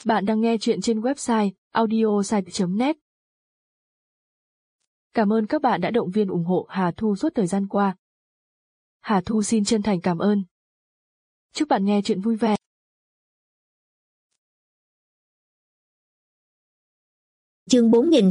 Bạn đang nghe chuyện trên website audiosite.net. Cảm ơn các bạn đã động viên ủng hộ Hà Thu suốt thời gian qua. Hà Thu xin chân thành cảm ơn. Chúc bạn nghe chuyện vui vẻ. Chương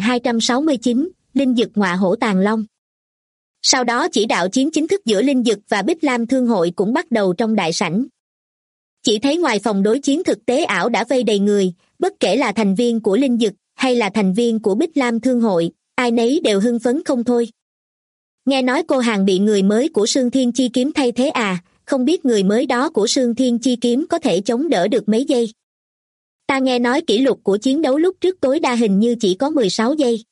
4269, Linh Dực ngọa hổ tàng long. Sau đó chỉ đạo chiến chính thức giữa Linh Dực và Bích Lam Thương hội cũng bắt đầu trong đại sảnh. Chỉ thấy ngoài phòng đối chiến thực tế ảo đã vây đầy người, bất kể là thành viên của Linh Dực hay là thành viên của Bích Lam Thương hội, ai nấy đều hưng phấn không thôi. Nghe nói cô hàng bị người mới của Sương Thiên Chi Kiếm thay thế à, không biết người mới đó của Sương Thiên Chi Kiếm có thể chống đỡ được mấy giây. Ta nghe nói kỷ lục của chiến đấu lúc trước tối đa hình như chỉ có 16 giây.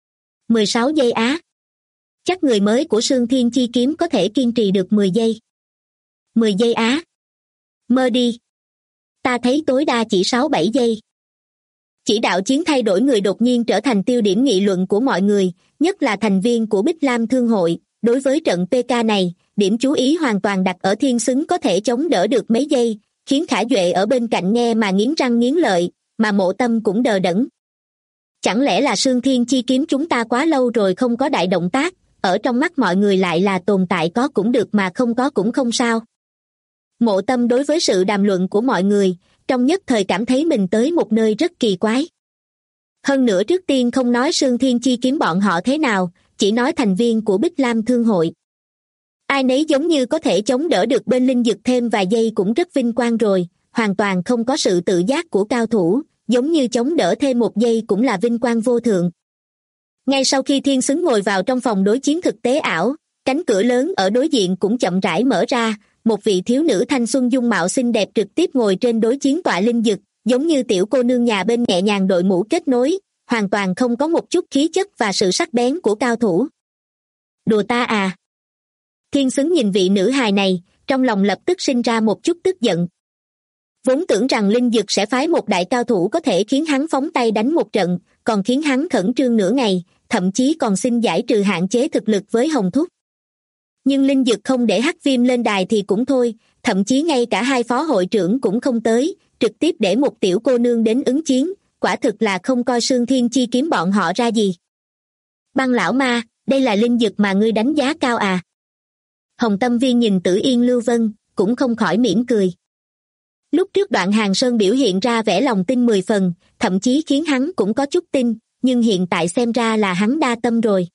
16 giây á? Chắc người mới của Sương Thiên Chi Kiếm có thể kiên trì được 10 giây. 10 giây á? Mơ đi. Ta thấy tối đa chỉ 6-7 giây. Chỉ đạo chiến thay đổi người đột nhiên trở thành tiêu điểm nghị luận của mọi người, nhất là thành viên của Bích Lam Thương hội. Đối với trận PK này, điểm chú ý hoàn toàn đặt ở Thiên Xứng có thể chống đỡ được mấy giây, khiến Khả Duệ ở bên cạnh nghe mà nghiến răng nghiến lợi, mà Mộ Tâm cũng đờ đẫn. Chẳng lẽ là Sương Thiên Chi Kiếm chúng ta quá lâu rồi không có đại động tác, ở trong mắt mọi người lại là tồn tại có cũng được mà không có cũng không sao. Mộ Tâm đối với sự đàm luận của mọi người, trong nhất thời cảm thấy mình tới một nơi rất kỳ quái. Hơn nữa trước tiên không nói Sương Thiên Chi Kiếm bọn họ thế nào, chỉ nói thành viên của Bích Lam Thương hội. Ai nấy giống như có thể chống đỡ được bên Linh Dực thêm vài giây cũng rất vinh quang rồi, hoàn toàn không có sự tự giác của cao thủ, giống như chống đỡ thêm một giây cũng là vinh quang vô thượng. Ngay sau khi Thiên Xứng ngồi vào trong phòng đối chiến thực tế ảo, cánh cửa lớn ở đối diện cũng chậm rãi mở ra, một vị thiếu nữ thanh xuân dung mạo xinh đẹp trực tiếp ngồi trên đối chiến tọa Linh Dực, giống như tiểu cô nương nhà bên nhẹ nhàng đội mũ kết nối, hoàn toàn không có một chút khí chất và sự sắc bén của cao thủ. Đùa ta à? Thiên Xứng nhìn vị nữ hài này, trong lòng lập tức sinh ra một chút tức giận. Vốn tưởng rằng Linh Dực sẽ phái một đại cao thủ có thể khiến hắn phóng tay đánh một trận, còn khiến hắn khẩn trương nửa ngày, thậm chí còn xin giải trừ hạn chế thực lực với Hồng Thúc. Nhưng Linh Dực không để Hắc Viêm lên đài thì cũng thôi, thậm chí ngay cả hai phó hội trưởng cũng không tới, trực tiếp để một tiểu cô nương đến ứng chiến, quả thực là không coi Sương Thiên Chi Kiếm bọn họ ra gì. Băng lão ma, đây là Linh Dực mà ngươi đánh giá cao à? Hồng Tâm Viên nhìn Tử Yên Lưu Vân, cũng không khỏi mỉm cười. Lúc trước Đoạn Hàng Sơn biểu hiện ra vẻ lòng tin 10 phần, thậm chí khiến hắn cũng có chút tin, nhưng hiện tại xem ra là hắn đa tâm rồi.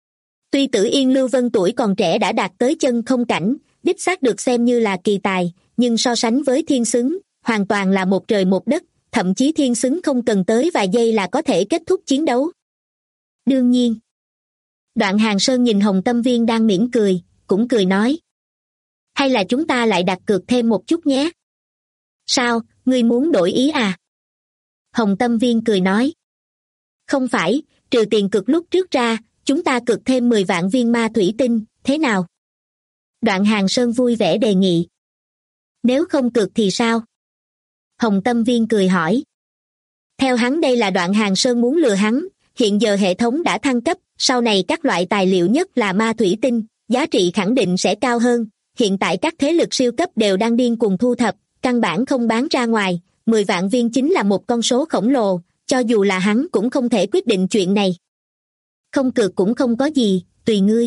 Tuy Tử Yên Lưu Vân tuổi còn trẻ đã đạt tới chân không cảnh, đích xác được xem như là kỳ tài, nhưng so sánh với Thiên Xứng, hoàn toàn là một trời một đất, thậm chí Thiên Xứng không cần tới vài giây là có thể kết thúc chiến đấu. Đương nhiên. Đoạn Hàng Sơn nhìn Hồng Tâm Viên đang mỉm cười, cũng cười nói. Hay là chúng ta lại đặt cược thêm một chút nhé? Sao, ngươi muốn đổi ý à? Hồng Tâm Viên cười nói. Không phải, trừ tiền cược lúc trước ra, chúng ta cược thêm 10 vạn viên ma thủy tinh, thế nào? Đoạn Hàng Sơn vui vẻ đề nghị. Nếu không cược thì sao? Hồng Tâm Viên cười hỏi. Theo hắn đây là Đoạn Hàng Sơn muốn lừa hắn, hiện giờ hệ thống đã thăng cấp, sau này các loại tài liệu nhất là ma thủy tinh, giá trị khẳng định sẽ cao hơn, hiện tại các thế lực siêu cấp đều đang điên cuồng thu thập, căn bản không bán ra ngoài, 10 vạn viên chính là một con số khổng lồ, cho dù là hắn cũng không thể quyết định chuyện này. Không cược cũng không có gì, tùy ngươi.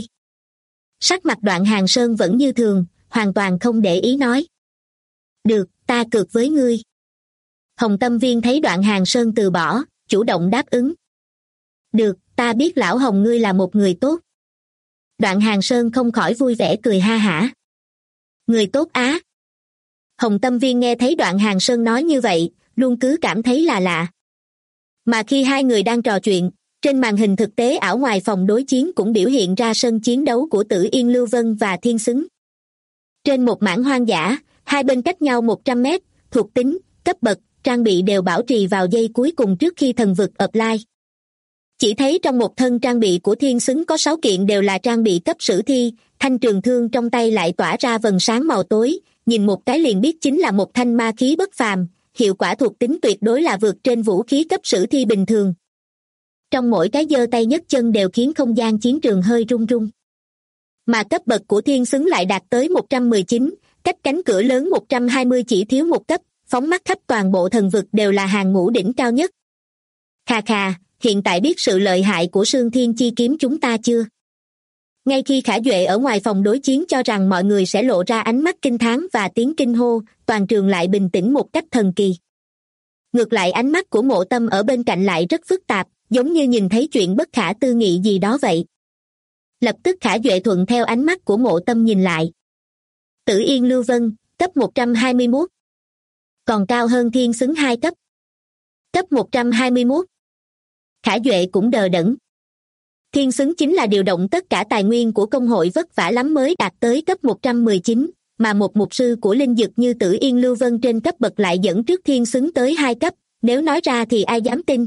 Sắc mặt Đoạn Hàng Sơn vẫn như thường, hoàn toàn không để ý nói. Được, ta cược với ngươi. Hồng Tâm Viên thấy Đoạn Hàng Sơn từ bỏ, chủ động đáp ứng. Được, ta biết lão Hồng ngươi là một người tốt. Đoạn Hàng Sơn không khỏi vui vẻ cười ha hả. Người tốt á? Hồng Tâm Viên nghe thấy Đoạn Hàng Sơn nói như vậy, luôn cứ cảm thấy là lạ. Mà khi hai người đang trò chuyện, trên màn hình thực tế ảo ngoài phòng đối chiến cũng biểu hiện ra sân chiến đấu của Tử Yên Lưu Vân và Thiên Xứng. Trên một mảng hoang dã, hai bên cách nhau 100 mét, thuộc tính, cấp bậc, trang bị đều bảo trì vào giây cuối cùng trước khi thần vực apply. Chỉ thấy trong một thân trang bị của Thiên Xứng có 6 kiện đều là trang bị cấp sử thi, thanh trường thương trong tay lại tỏa ra vầng sáng màu tối, nhìn một cái liền biết chính là một thanh ma khí bất phàm, hiệu quả thuộc tính tuyệt đối là vượt trên vũ khí cấp sử thi bình thường. Trong mỗi cái giơ tay nhấc chân đều khiến không gian chiến trường hơi rung rung. Mà cấp bậc của Thiên Xứng lại đạt tới 119, cách cánh cửa lớn 120 chỉ thiếu một cấp, phóng mắt khắp toàn bộ thần vực đều là hàng ngũ đỉnh cao nhất. Khà khà, hiện tại biết sự lợi hại của Sương Thiên Chi kiếm chúng ta chưa? Ngay khi Khả Duệ ở ngoài phòng đối chiến cho rằng mọi người sẽ lộ ra ánh mắt kinh thán và tiếng kinh hô, toàn trường lại bình tĩnh một cách thần kỳ. Ngược lại ánh mắt của Mộ Tâm ở bên cạnh lại rất phức tạp, giống như nhìn thấy chuyện bất khả tư nghị gì đó vậy. Lập tức Khả Duệ thuận theo ánh mắt của Mộ Tâm nhìn lại. Tử Yên Lưu Vân, cấp 121. Còn cao hơn Thiên Xứng 2 cấp. Cấp 121. Khả Duệ cũng đờ đẫn. Thiên Xứng chính là điều động tất cả tài nguyên của công hội vất vả lắm mới đạt tới cấp 119, mà một mục sư của linh dực như Tử Yên Lưu Vân trên cấp bậc lại dẫn trước Thiên Xứng tới 2 cấp, nếu nói ra thì ai dám tin.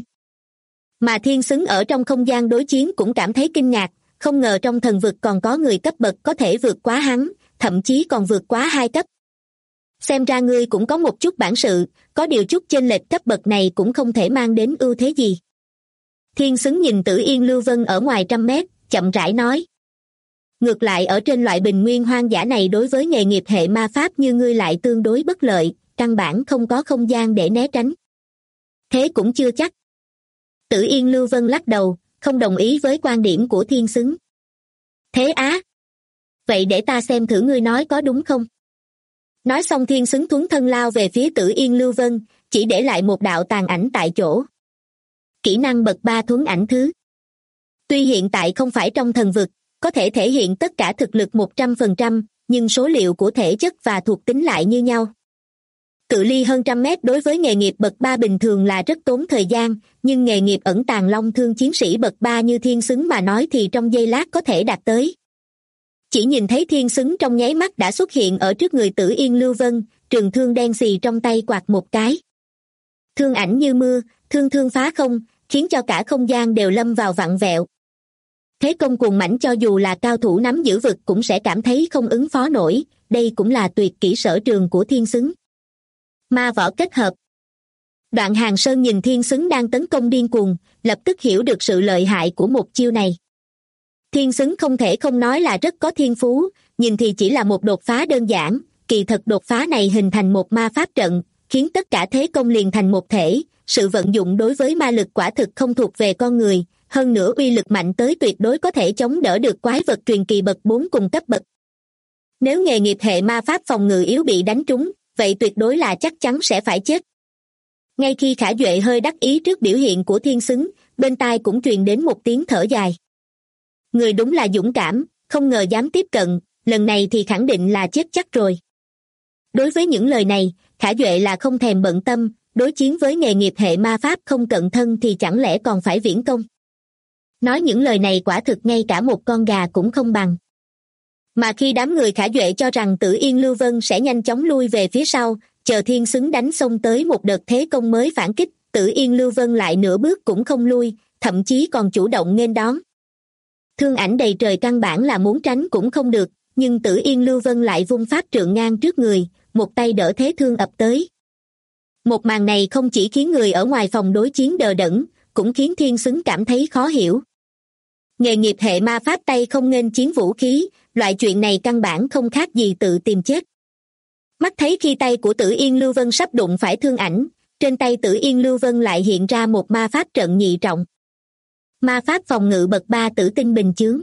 Mà Thiên Xứng ở trong không gian đối chiến cũng cảm thấy kinh ngạc, không ngờ trong thần vực còn có người cấp bậc có thể vượt quá hắn, thậm chí còn vượt quá 2 cấp. Xem ra ngươi cũng có một chút bản sự, có điều chút chênh lệch cấp bậc này cũng không thể mang đến ưu thế gì. Thiên Xứng nhìn Tử Yên Lưu Vân ở ngoài 100 mét, chậm rãi nói. Ngược lại ở trên loại bình nguyên hoang dã này đối với nghề nghiệp hệ ma pháp như ngươi lại tương đối bất lợi, căn bản không có không gian để né tránh. Thế cũng chưa chắc. Tử Yên Lưu Vân lắc đầu, không đồng ý với quan điểm của Thiên Xứng. Thế á? Vậy để ta xem thử ngươi nói có đúng không? Nói xong Thiên Xứng thuấn thân lao về phía Tử Yên Lưu Vân, chỉ để lại một đạo tàn ảnh tại chỗ. Kỹ năng bậc 3 thuấn ảnh thứ. Tuy hiện tại không phải trong thần vực, có thể thể hiện tất cả thực lực 100%, nhưng số liệu của thể chất và thuộc tính lại như nhau. Cự ly hơn 100 mét đối với nghề nghiệp bậc 3 bình thường là rất tốn thời gian, nhưng nghề nghiệp ẩn tàng long thương chiến sĩ bậc 3 như Thiên Xứng mà nói thì trong giây lát có thể đạt tới. Chỉ nhìn thấy Thiên Xứng trong nháy mắt đã xuất hiện ở trước người Tử Yên Lưu Vân, trường thương đen xì trong tay quạt một cái. Thương ảnh như mưa, thương phá không, khiến cho cả không gian đều lâm vào vặn vẹo. Thế công cuồng mãnh cho dù là cao thủ nắm giữ vực cũng sẽ cảm thấy không ứng phó nổi, đây cũng là tuyệt kỹ sở trường của Thiên Xứng. Ma võ kết hợp. Đoạn Hàng Sơn nhìn Thiên Xứng đang tấn công điên cuồng, lập tức hiểu được sự lợi hại của một chiêu này. Thiên Xứng không thể không nói là rất có thiên phú, nhìn thì chỉ là một đột phá đơn giản, kỳ thật đột phá này hình thành một ma pháp trận, khiến tất cả thế công liền thành một thể, sự vận dụng đối với ma lực quả thực không thuộc về con người, hơn nữa uy lực mạnh tới tuyệt đối có thể chống đỡ được quái vật truyền kỳ bậc 4 cùng cấp bậc. Nếu nghề nghiệp hệ ma pháp phòng ngự yếu bị đánh trúng, vậy tuyệt đối là chắc chắn sẽ phải chết. Ngay khi Khả Duệ hơi đắc ý trước biểu hiện của Thiên Xứng, bên tai cũng truyền đến một tiếng thở dài. Người đúng là dũng cảm, không ngờ dám tiếp cận, lần này thì khẳng định là chết chắc rồi. Đối với những lời này, Khả Duệ là không thèm bận tâm, đối chiến với nghề nghiệp hệ ma pháp không cận thân thì chẳng lẽ còn phải viễn công. Nói những lời này quả thực ngay cả một con gà cũng không bằng. Mà khi đám người Khả Duệ cho rằng Tử Yên Lưu Vân sẽ nhanh chóng lui về phía sau, chờ Thiên Xứng đánh xông tới một đợt thế công mới phản kích, Tử Yên Lưu Vân lại nửa bước cũng không lui, thậm chí còn chủ động nghênh đón. Thương ảnh đầy trời căn bản là muốn tránh cũng không được, nhưng Tử Yên Lưu Vân lại vung pháp trượng ngang trước người, một tay đỡ thế thương ập tới. Một màn này không chỉ khiến người ở ngoài phòng đối chiến đờ đẫn, cũng khiến Thiên Xứng cảm thấy khó hiểu. Nghề nghiệp hệ ma pháp tay không nghênh chiến vũ khí, loại chuyện này căn bản không khác gì tự tìm chết. Mắt thấy khi tay của Tử Yên Lưu Vân sắp đụng phải thương ảnh, trên tay Tử Yên Lưu Vân lại hiện ra một ma pháp trận nhị trọng. Ma pháp phòng ngự bậc 3 tử tinh bình chướng.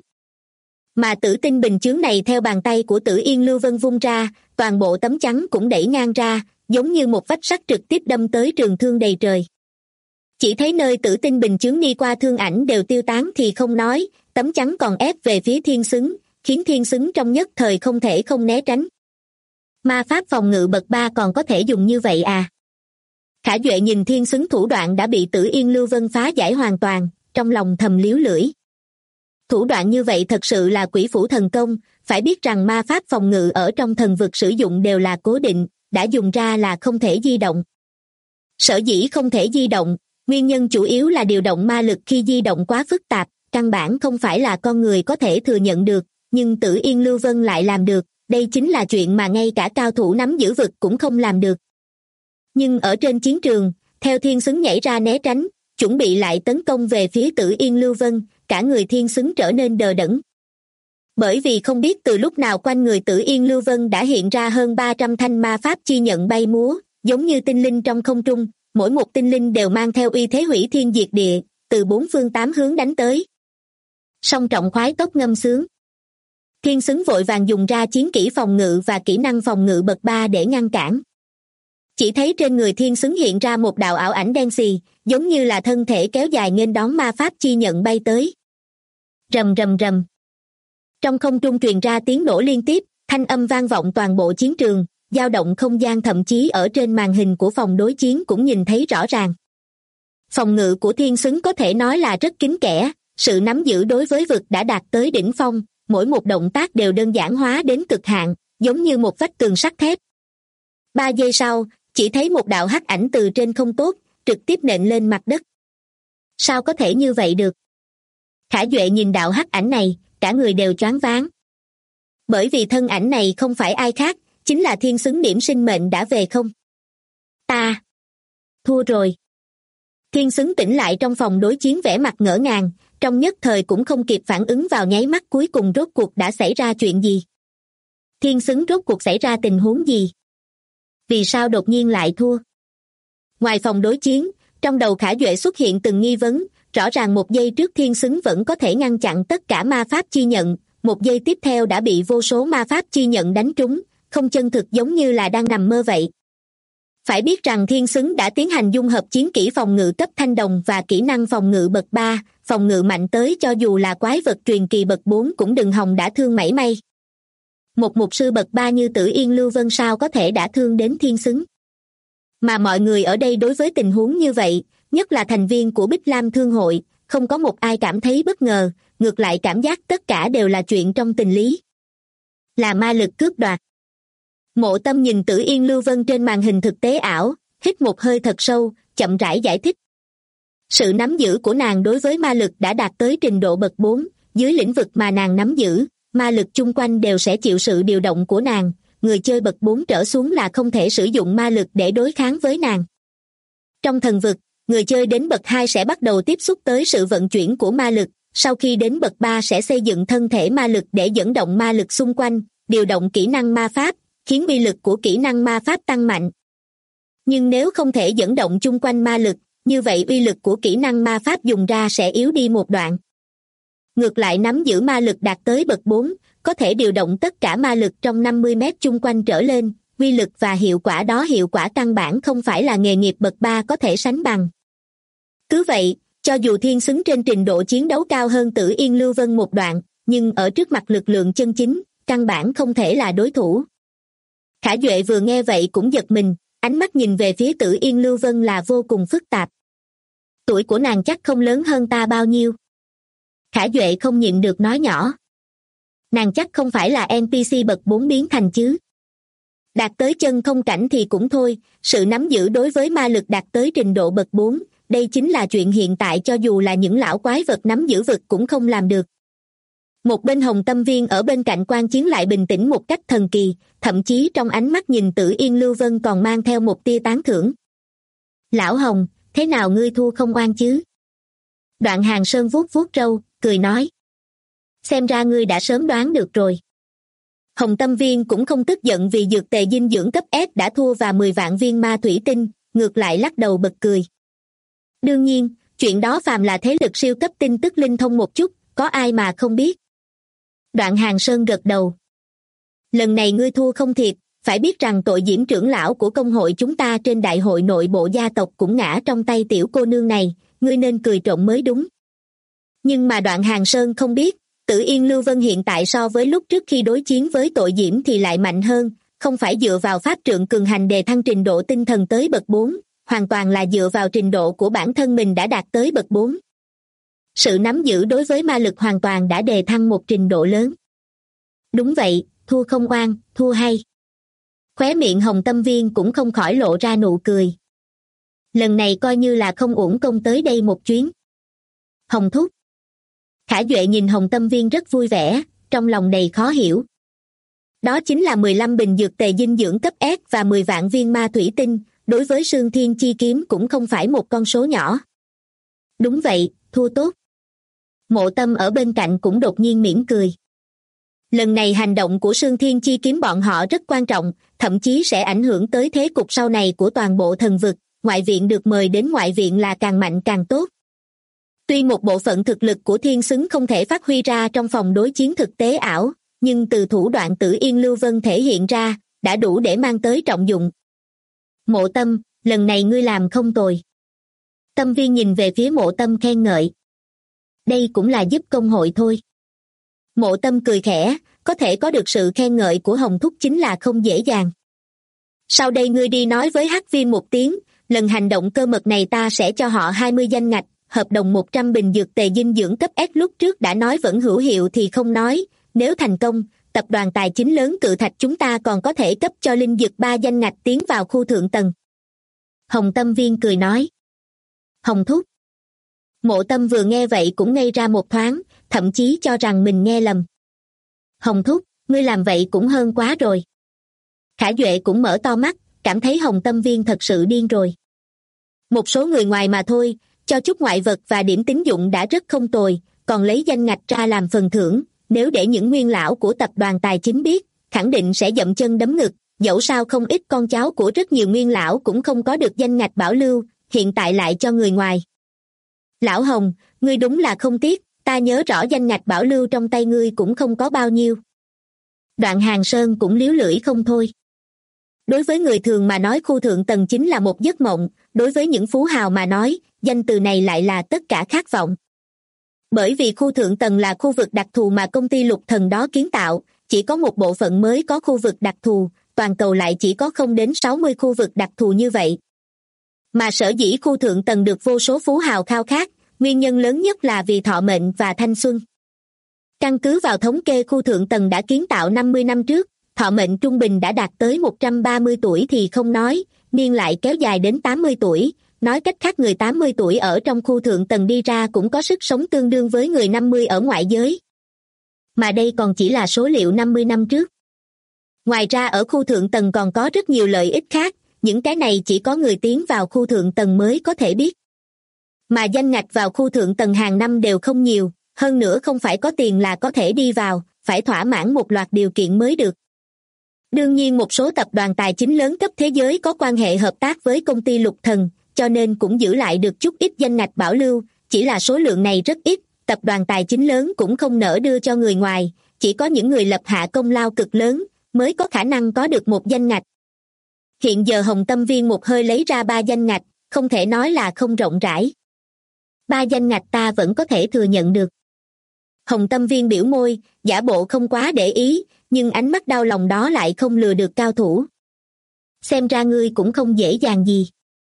Mà tử tinh bình chướng này theo bàn tay của Tử Yên Lưu Vân vung ra, toàn bộ tấm chắn cũng đẩy ngang ra, giống như một vách sắt trực tiếp đâm tới trường thương đầy trời. Chỉ thấy nơi tử tinh bình chướng đi qua thương ảnh đều tiêu tán thì không nói, tấm chắn còn ép về phía Thiên Xứng, khiến Thiên Xứng trong nhất thời không thể không né tránh. Ma pháp phòng ngự bậc 3 còn có thể dùng như vậy à? Khả Duệ nhìn Thiên Xứng thủ đoạn đã bị Tử Yên Lưu Vân phá giải hoàn toàn, trong lòng thầm liếu lưỡi. Thủ đoạn như vậy thật sự là quỷ phủ thần công, phải biết rằng ma pháp phòng ngự ở trong thần vực sử dụng đều là cố định, đã dùng ra là không thể di động. Sở dĩ không thể di động, nguyên nhân chủ yếu là điều động ma lực khi di động quá phức tạp, căn bản không phải là con người có thể thừa nhận được, nhưng Tử Yên Lưu Vân lại làm được, đây chính là chuyện mà ngay cả cao thủ nắm giữ vực cũng không làm được. Nhưng ở trên chiến trường, theo Thiên Xứng nhảy ra né tránh, chuẩn bị lại tấn công về phía Tử Yên Lưu Vân, cả người Thiên Xứng trở nên đờ đẫn. Bởi vì không biết từ lúc nào quanh người Tử Yên Lưu Vân đã hiện ra hơn 300 thanh ma pháp chi nhận bay múa, giống như tinh linh trong không trung, mỗi một tinh linh đều mang theo uy thế hủy thiên diệt địa, từ bốn phương tám hướng đánh tới. Song trọng khoái tốc ngâm sướng. Thiên xứng vội vàng dùng ra chiến kỹ phòng ngự và kỹ năng phòng ngự bậc 3 để ngăn cản. Chỉ thấy trên người thiên xứng hiện ra một đạo ảo ảnh đen xì, giống như là thân thể kéo dài nghênh đón ma pháp chi nhận bay tới. Rầm rầm rầm. Trong không trung truyền ra tiếng nổ liên tiếp, thanh âm vang vọng toàn bộ chiến trường, dao động không gian, thậm chí ở trên màn hình của phòng đối chiến cũng nhìn thấy rõ ràng. Phòng ngự của thiên xứng có thể nói là rất kín kẽ, sự nắm giữ đối với vực đã đạt tới đỉnh phong, mỗi một động tác đều đơn giản hóa đến cực hạn, giống như một vách tường sắt thép. 3 giây sau, chỉ thấy một đạo hắc ảnh từ trên không tốt, trực tiếp nện lên mặt đất. Sao có thể như vậy được? Khả Duệ nhìn đạo hắc ảnh này, cả người đều choáng váng. Bởi vì thân ảnh này không phải ai khác, chính là thiên xứng điểm sinh mệnh đã về không. Ta thua rồi. Thiên xứng tỉnh lại trong phòng đối chiến vẻ mặt ngỡ ngàng, trong nhất thời cũng không kịp phản ứng vào nháy mắt cuối cùng rốt cuộc đã xảy ra chuyện gì. Thiên xứng rốt cuộc xảy ra tình huống gì? Vì sao đột nhiên lại thua? Ngoài phòng đối chiến, trong đầu Khả Duệ xuất hiện từng nghi vấn, rõ ràng một giây trước thiên xứng vẫn có thể ngăn chặn tất cả ma pháp chi nhận, một giây tiếp theo đã bị vô số ma pháp chi nhận đánh trúng, không chân thực, giống như là đang nằm mơ vậy. Phải biết rằng thiên xứng đã tiến hành dung hợp chiến kỹ phòng ngự cấp thanh đồng và kỹ năng phòng ngự bậc 3, phòng ngự mạnh tới cho dù là quái vật truyền kỳ bậc 4 cũng đừng hòng đả thương mảy may. Một mục sư bậc 3 như Tử Yên Lưu Vân sao có thể đả thương đến thiên xứng. Mà mọi người ở đây đối với tình huống như vậy, nhất là thành viên của Bích Lam Thương hội, không có một ai cảm thấy bất ngờ, ngược lại cảm giác tất cả đều là chuyện trong tình lý. Là ma lực cướp đoạt. Mộ Tâm nhìn Tử Yên Lưu Vân trên màn hình thực tế ảo, hít một hơi thật sâu, chậm rãi giải thích. Sự nắm giữ của nàng đối với ma lực đã đạt tới trình độ bậc 4, dưới lĩnh vực mà nàng nắm giữ, ma lực chung quanh đều sẽ chịu sự điều động của nàng, người chơi bậc 4 trở xuống là không thể sử dụng ma lực để đối kháng với nàng. Trong thần vực, người chơi đến bậc 2 sẽ bắt đầu tiếp xúc tới sự vận chuyển của ma lực, sau khi đến bậc 3 sẽ xây dựng thân thể ma lực để dẫn động ma lực xung quanh, điều động kỹ năng ma pháp, khiến uy lực của kỹ năng ma pháp tăng mạnh. Nhưng nếu không thể dẫn động chung quanh ma lực, như vậy uy lực của kỹ năng ma pháp dùng ra sẽ yếu đi một đoạn. Ngược lại nắm giữ ma lực đạt tới bậc 4, có thể điều động tất cả ma lực trong 50 mét chung quanh trở lên, uy lực và hiệu quả đó, hiệu quả căn bản không phải là nghề nghiệp bậc 3 có thể sánh bằng. Cứ vậy, cho dù thiên xứng trên trình độ chiến đấu cao hơn Tử Yên Lưu Vân một đoạn, nhưng ở trước mặt lực lượng chân chính, căn bản không thể là đối thủ. Khả Duệ vừa nghe vậy cũng giật mình, ánh mắt nhìn về phía Tử Yên Lưu Vân là vô cùng phức tạp. Tuổi của nàng chắc không lớn hơn ta bao nhiêu. Khả Duệ không nhịn được nói nhỏ. Nàng chắc không phải là NPC bậc 4 biến thành chứ. Đạt tới chân không cảnh thì cũng thôi, sự nắm giữ đối với ma lực đạt tới trình độ bậc 4, đây chính là chuyện hiện tại cho dù là những lão quái vật nắm giữ vực cũng không làm được. Một bên Hồng Tâm Viên ở bên cạnh quan chiến lại bình tĩnh một cách thần kỳ, thậm chí trong ánh mắt nhìn Tử Yên Lưu Vân còn mang theo một tia tán thưởng. Lão Hồng, thế nào ngươi thua không oan chứ? Đoạn Hàng Sơn vuốt vuốt râu, cười nói. Xem ra ngươi đã sớm đoán được rồi. Hồng Tâm Viên cũng không tức giận vì dược tề dinh dưỡng cấp S đã thua và 10 vạn viên ma thủy tinh, ngược lại lắc đầu bật cười. Đương nhiên, chuyện đó phàm là thế lực siêu cấp tin tức linh thông một chút, có ai mà không biết. Đoạn Hàng Sơn gật đầu. Lần này ngươi thua không thiệt, phải biết rằng tội Diễm trưởng lão của công hội chúng ta trên đại hội nội bộ gia tộc cũng ngã trong tay tiểu cô nương này, ngươi nên cười trộm mới đúng. Nhưng mà Đoạn Hàng Sơn không biết, Tử Yên Lưu Vân hiện tại so với lúc trước khi đối chiến với tội Diễm thì lại mạnh hơn, không phải dựa vào pháp trượng cường hành đề thăng trình độ tinh thần tới bậc 4, hoàn toàn là dựa vào trình độ của bản thân mình đã đạt tới bậc 4. Sự nắm giữ đối với ma lực hoàn toàn đã đề thăng một trình độ lớn. Đúng vậy, thua không oan, thua hay. Khóe miệng Hồng Tâm Viên cũng không khỏi lộ ra nụ cười. Lần này coi như là không uổng công tới đây một chuyến. Hồng thúc. Khả Duệ nhìn Hồng Tâm Viên rất vui vẻ, trong lòng đầy khó hiểu. Đó chính là 15 bình dược tề dinh dưỡng cấp S và 10 vạn viên ma thủy tinh, đối với Sương Thiên Chi Kiếm cũng không phải một con số nhỏ. Đúng vậy, thua tốt. Mộ Tâm ở bên cạnh cũng đột nhiên mỉm cười. lần này hành động của Sương Thiên Chi kiếm bọn họ rất quan trọng, thậm chí sẽ ảnh hưởng tới thế cục sau này của toàn bộ thần vực. Ngoại viện được mời đến ngoại viện là càng mạnh càng tốt. Tuy một bộ phận thực lực của thiên xứng không thể phát huy ra trong phòng đối chiến thực tế ảo, nhưng từ thủ đoạn Tử Yên Lưu Vân thể hiện ra, đã đủ để mang tới trọng dụng. Mộ Tâm, lần này ngươi làm không tồi. Tâm Viên nhìn về phía Mộ Tâm khen ngợi. Đây cũng là giúp công hội thôi. Mộ Tâm cười khẽ, có thể có được sự khen ngợi của Hồng Thúc chính là không dễ dàng. Sau đây ngươi đi nói với Hắc Viên một tiếng, lần hành động cơ mật này ta sẽ cho họ 20 danh ngạch, hợp đồng 100 bình dược tề dinh dưỡng cấp S lúc trước đã nói vẫn hữu hiệu thì không nói, nếu thành công, tập đoàn tài chính lớn Cự Thạch chúng ta còn có thể cấp cho Linh Dực 3 danh ngạch tiến vào khu thượng tầng. Hồng Tâm Viên cười nói. Hồng Thúc. Mộ Tâm vừa nghe vậy cũng ngây ra một thoáng, thậm chí cho rằng mình nghe lầm. Hồng Thúc, ngươi làm vậy cũng hơn quá rồi. Khả Duệ cũng mở to mắt, cảm thấy Hồng Tâm Viên thật sự điên rồi. Một số người ngoài mà thôi, cho chút ngoại vật và điểm tín dụng đã rất không tồi, còn lấy danh ngạch ra làm phần thưởng, nếu để những nguyên lão của tập đoàn tài chính biết, khẳng định sẽ dậm chân đấm ngực, dẫu sao không ít con cháu của rất nhiều nguyên lão cũng không có được danh ngạch bảo lưu, hiện tại lại cho người ngoài. Lão Hồng, ngươi đúng là không tiếc, ta nhớ rõ danh ngạch bảo lưu trong tay ngươi cũng không có bao nhiêu. Đoạn Hàng Sơn cũng líu lưỡi không thôi. Đối với người thường mà nói khu thượng tầng chính là một giấc mộng, đối với những phú hào mà nói, danh từ này lại là tất cả khát vọng. Bởi vì khu thượng tầng là khu vực đặc thù mà công ty Lục Thần đó kiến tạo, chỉ có một bộ phận mới có khu vực đặc thù, toàn cầu lại chỉ có không đến 60 khu vực đặc thù như vậy. Mà sở dĩ khu thượng tầng được vô số phú hào khao khát, nguyên nhân lớn nhất là vì thọ mệnh và thanh xuân. Căn cứ vào thống kê khu thượng tầng đã kiến tạo 50 năm trước, thọ mệnh trung bình đã đạt tới 130 tuổi thì không nói, niên lại kéo dài đến 80 tuổi, nói cách khác người 80 tuổi ở trong khu thượng tầng đi ra cũng có sức sống tương đương với người 50 ở ngoại giới. Mà đây còn chỉ là số liệu 50 năm trước. Ngoài ra ở khu thượng tầng còn có rất nhiều lợi ích khác, những cái này chỉ có người tiến vào khu thượng tầng mới có thể biết. Mà danh ngạch vào khu thượng tầng hàng năm đều không nhiều, hơn nữa không phải có tiền là có thể đi vào, phải thỏa mãn một loạt điều kiện mới được. Đương nhiên một số tập đoàn tài chính lớn cấp thế giới có quan hệ hợp tác với công ty Lục Thần, cho nên cũng giữ lại được chút ít danh ngạch bảo lưu, chỉ là số lượng này rất ít, tập đoàn tài chính lớn cũng không nỡ đưa cho người ngoài, chỉ có những người lập hạ công lao cực lớn mới có khả năng có được một danh ngạch. Hiện giờ Hồng Tâm Viên một hơi lấy ra 3 danh ngạch, không thể nói là không rộng rãi. 3 danh ngạch ta vẫn có thể thừa nhận được. Hồng Tâm Viên biểu môi, giả bộ không quá để ý, nhưng ánh mắt đau lòng đó lại không lừa được cao thủ. Xem ra ngươi cũng không dễ dàng gì.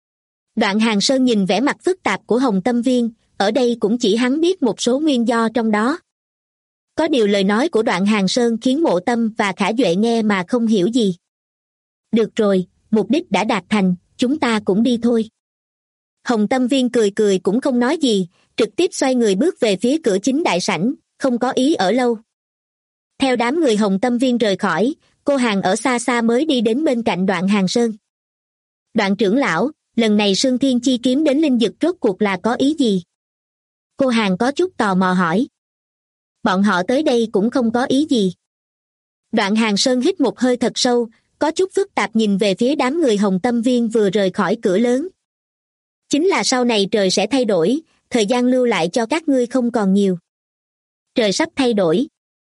Đoạn Hàng Sơn nhìn vẻ mặt phức tạp của Hồng Tâm Viên, ở đây cũng chỉ hắn biết một số nguyên do trong đó. Có điều lời nói của Đoạn Hàng Sơn khiến Mộ Tâm và Khả Duệ nghe mà không hiểu gì. Được rồi, mục đích đã đạt thành, chúng ta cũng đi thôi. Hồng Tâm Viên cười cười cũng không nói gì, trực tiếp xoay người bước về phía cửa chính đại sảnh, không có ý ở lâu. Theo đám người Hồng Tâm Viên rời khỏi, cô Hàng ở xa xa mới đi đến bên cạnh Đoạn Hàng Sơn. Đoạn trưởng lão, lần này Sương Thiên Chi kiếm đến Linh Dực rốt cuộc là có ý gì? Cô Hàng có chút tò mò hỏi. Bọn họ tới đây cũng không có ý gì. Đoạn Hàng Sơn hít một hơi thật sâu, có chút phức tạp nhìn về phía đám người Hồng Tâm Viên vừa rời khỏi cửa lớn. Chính là sau này trời sẽ thay đổi, thời gian lưu lại cho các ngươi không còn nhiều. Trời sắp thay đổi.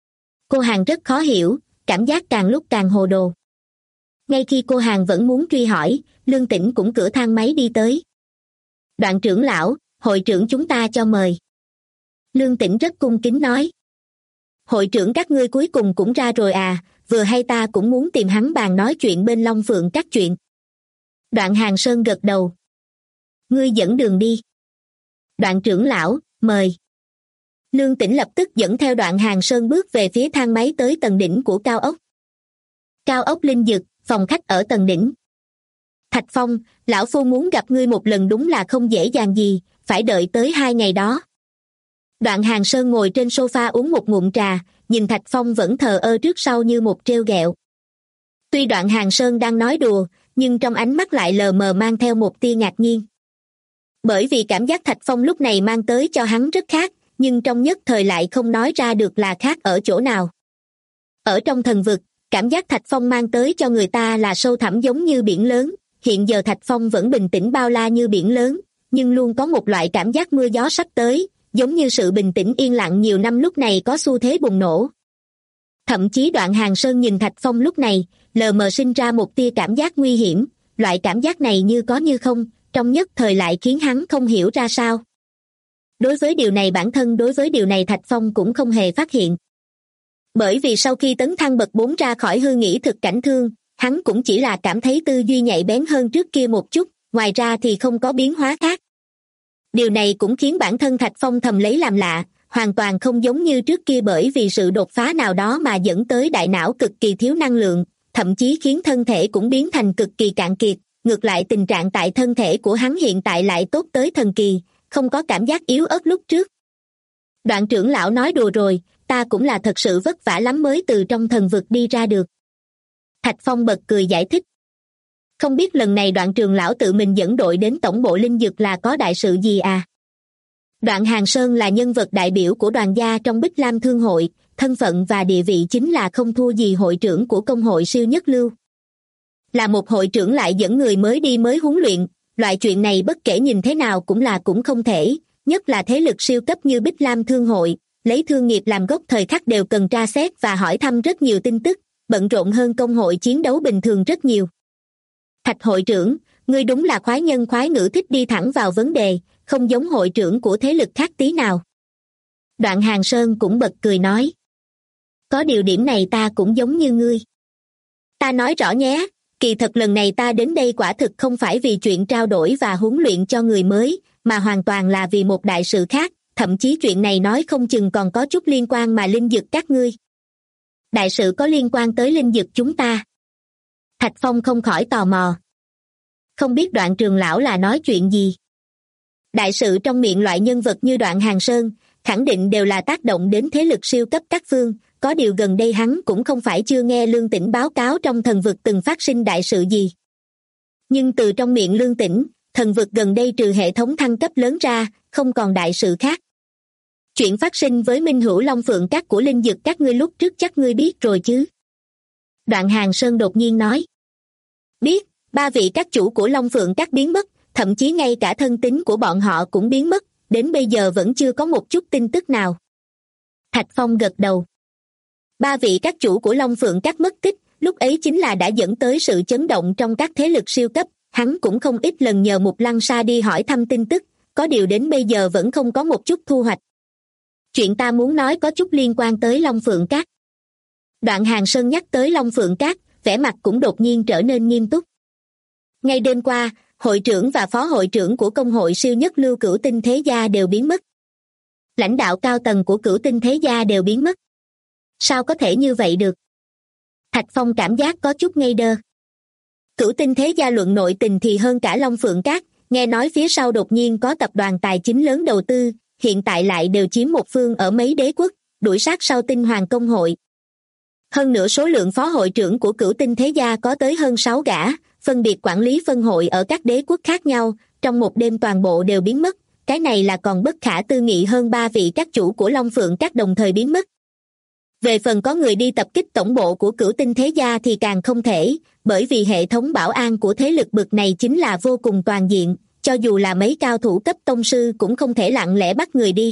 Cô Hàng rất khó hiểu, cảm giác càng lúc càng hồ đồ. Ngay khi cô Hàng vẫn muốn truy hỏi, Lương Tĩnh cũng cửa thang máy đi tới. Đoạn trưởng lão, hội trưởng chúng ta cho mời. Lương Tĩnh rất cung kính nói. Hội trưởng các ngươi cuối cùng cũng ra rồi à, vừa hay ta cũng muốn tìm hắn bàn nói chuyện bên Long Phượng các chuyện. Đoạn Hàng Sơn gật đầu. Ngươi dẫn đường đi. Đoạn trưởng lão, mời. Lương Tĩnh lập tức dẫn theo Đoạn Hàng Sơn bước về phía thang máy tới tầng đỉnh của cao ốc. Cao ốc Linh Dực, phòng khách ở tầng đỉnh. Thạch Phong, lão phu muốn gặp ngươi một lần đúng là không dễ dàng gì, phải đợi tới 2 ngày đó. Đoạn Hàng Sơn ngồi trên sofa uống một ngụm trà, nhìn Thạch Phong vẫn thờ ơ trước sau như một trêu ghẹo. Tuy Đoạn Hàng Sơn đang nói đùa, nhưng trong ánh mắt lại lờ mờ mang theo một tia ngạc nhiên. Bởi vì cảm giác Thạch Phong lúc này mang tới cho hắn rất khác, nhưng trong nhất thời lại không nói ra được là khác ở chỗ nào. Ở trong thần vực, cảm giác Thạch Phong mang tới cho người ta là sâu thẳm giống như biển lớn. Hiện giờ Thạch Phong vẫn bình tĩnh bao la như biển lớn, nhưng luôn có một loại cảm giác mưa gió sắp tới, giống như sự bình tĩnh yên lặng nhiều năm lúc này có xu thế bùng nổ. Thậm chí Đoạn Hàn Sơn nhìn Thạch Phong lúc này, lờ mờ sinh ra một tia cảm giác nguy hiểm, loại cảm giác này như có như không, trong nhất thời lại khiến hắn không hiểu ra sao. Đối với điều này Thạch Phong cũng không hề phát hiện. Bởi vì sau khi tấn thăng bậc 4 ra khỏi hư nghĩ thực cảnh thương, hắn cũng chỉ là cảm thấy tư duy nhạy bén hơn trước kia một chút, ngoài ra thì không có biến hóa khác. Điều này cũng khiến bản thân Thạch Phong thầm lấy làm lạ, hoàn toàn không giống như trước kia bởi vì sự đột phá nào đó mà dẫn tới đại não cực kỳ thiếu năng lượng, thậm chí khiến thân thể cũng biến thành cực kỳ cạn kiệt. Ngược lại tình trạng tại thân thể của hắn hiện tại lại tốt tới thần kỳ, không có cảm giác yếu ớt lúc trước. Đoạn trưởng lão nói đùa rồi, ta cũng là thật sự vất vả lắm mới từ trong thần vực đi ra được. Thạch Phong bật cười giải thích. Không biết lần này Đoạn trưởng lão tự mình dẫn đội đến tổng bộ linh dược là có đại sự gì à? Đoạn Hàn Sơn là nhân vật đại biểu của đoàn gia trong Bích Lam Thương hội, thân phận và địa vị chính là không thua gì hội trưởng của công hội siêu nhất lưu. Là một hội trưởng lại dẫn người mới đi mới huấn luyện, loại chuyện này bất kể nhìn thế nào cũng không thể, nhất là thế lực siêu cấp như Bích Lam Thương hội, lấy thương nghiệp làm gốc thời khắc đều cần tra xét và hỏi thăm rất nhiều tin tức, bận rộn hơn công hội chiến đấu bình thường rất nhiều. Thạch hội trưởng, ngươi đúng là khoái nhân khoái ngữ, thích đi thẳng vào vấn đề, không giống hội trưởng của thế lực khác tí nào. Đoạn Hàn Sơn cũng bật cười nói. Có điều điểm này ta cũng giống như ngươi. Ta nói rõ nhé, kỳ thật lần này ta đến đây quả thực không phải vì chuyện trao đổi và huấn luyện cho người mới, mà hoàn toàn là vì một đại sự khác, thậm chí chuyện này nói không chừng còn có chút liên quan mà linh dực các ngươi. Đại sự có liên quan tới linh dực chúng ta. Thạch Phong không khỏi tò mò. Không biết Đoạn trưởng lão là nói chuyện gì? Đại sự trong miệng loại nhân vật như Đoạn Hàn Sơn, khẳng định đều là tác động đến thế lực siêu cấp các phương, có điều gần đây hắn cũng không phải chưa nghe Lương Tĩnh báo cáo trong thần vực từng phát sinh đại sự gì. Nhưng từ trong miệng Lương Tĩnh, thần vực gần đây trừ hệ thống thăng cấp lớn ra, không còn đại sự khác. Chuyện phát sinh với Minh Hữu Long Phượng Các của linh dực các ngươi lúc trước chắc ngươi biết rồi chứ? Đoạn Hàn Sơn đột nhiên nói. Biết, 3 vị các chủ của Long Phượng Các biến mất, thậm chí ngay cả thân tín của bọn họ cũng biến mất, đến bây giờ vẫn chưa có một chút tin tức nào. Thạch Phong gật đầu. 3 vị các chủ của Long Phượng Các mất tích, lúc ấy chính là đã dẫn tới sự chấn động trong các thế lực siêu cấp, hắn cũng không ít lần nhờ Mục Lăng Sa đi hỏi thăm tin tức, có điều đến bây giờ vẫn không có một chút thu hoạch. Chuyện ta muốn nói có chút liên quan tới Long Phượng Các. Đoạn Hàn Sơn nhắc tới Long Phượng Các, vẻ mặt cũng đột nhiên trở nên nghiêm túc. Ngay đêm qua, hội trưởng và phó hội trưởng của công hội siêu nhất lưu Cửu Tinh Thế Gia đều biến mất. Lãnh đạo cao tầng của Cửu Tinh Thế Gia đều biến mất. Sao có thể như vậy được? Thạch Phong cảm giác có chút ngây đơ. Cửu Tinh Thế Gia luận nội tình thì hơn cả Long Phượng Các, nghe nói phía sau đột nhiên có tập đoàn tài chính lớn đầu tư, hiện tại lại đều chiếm một phương ở mấy đế quốc, đuổi sát sau Tinh Hoàng công hội. Hơn nữa số lượng phó hội trưởng của Cửu Tinh Thế Gia có tới hơn 6 gã, phân biệt quản lý phân hội ở các đế quốc khác nhau, trong một đêm toàn bộ đều biến mất, cái này là còn bất khả tư nghị hơn 3 vị các chủ của Long Phượng Các đồng thời biến mất. Về phần có người đi tập kích tổng bộ của Cửu Tinh Thế Gia thì càng không thể, bởi vì hệ thống bảo an của thế lực bực này chính là vô cùng toàn diện, cho dù là mấy cao thủ cấp tông sư cũng không thể lặng lẽ bắt người đi.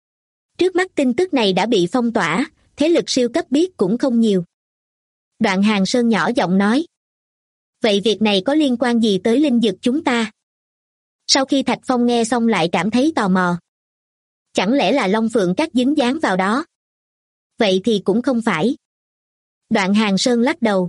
Trước mắt tin tức này đã bị phong tỏa, thế lực siêu cấp biết cũng không nhiều. Đoạn Hàn Sơn nhỏ giọng nói. Vậy việc này có liên quan gì tới linh dực chúng ta? Sau khi Thạch Phong nghe xong lại cảm thấy tò mò. Chẳng lẽ là Long Phượng Các dính dáng vào đó? Vậy thì cũng không phải. Đoạn Hàn Sơn lắc đầu.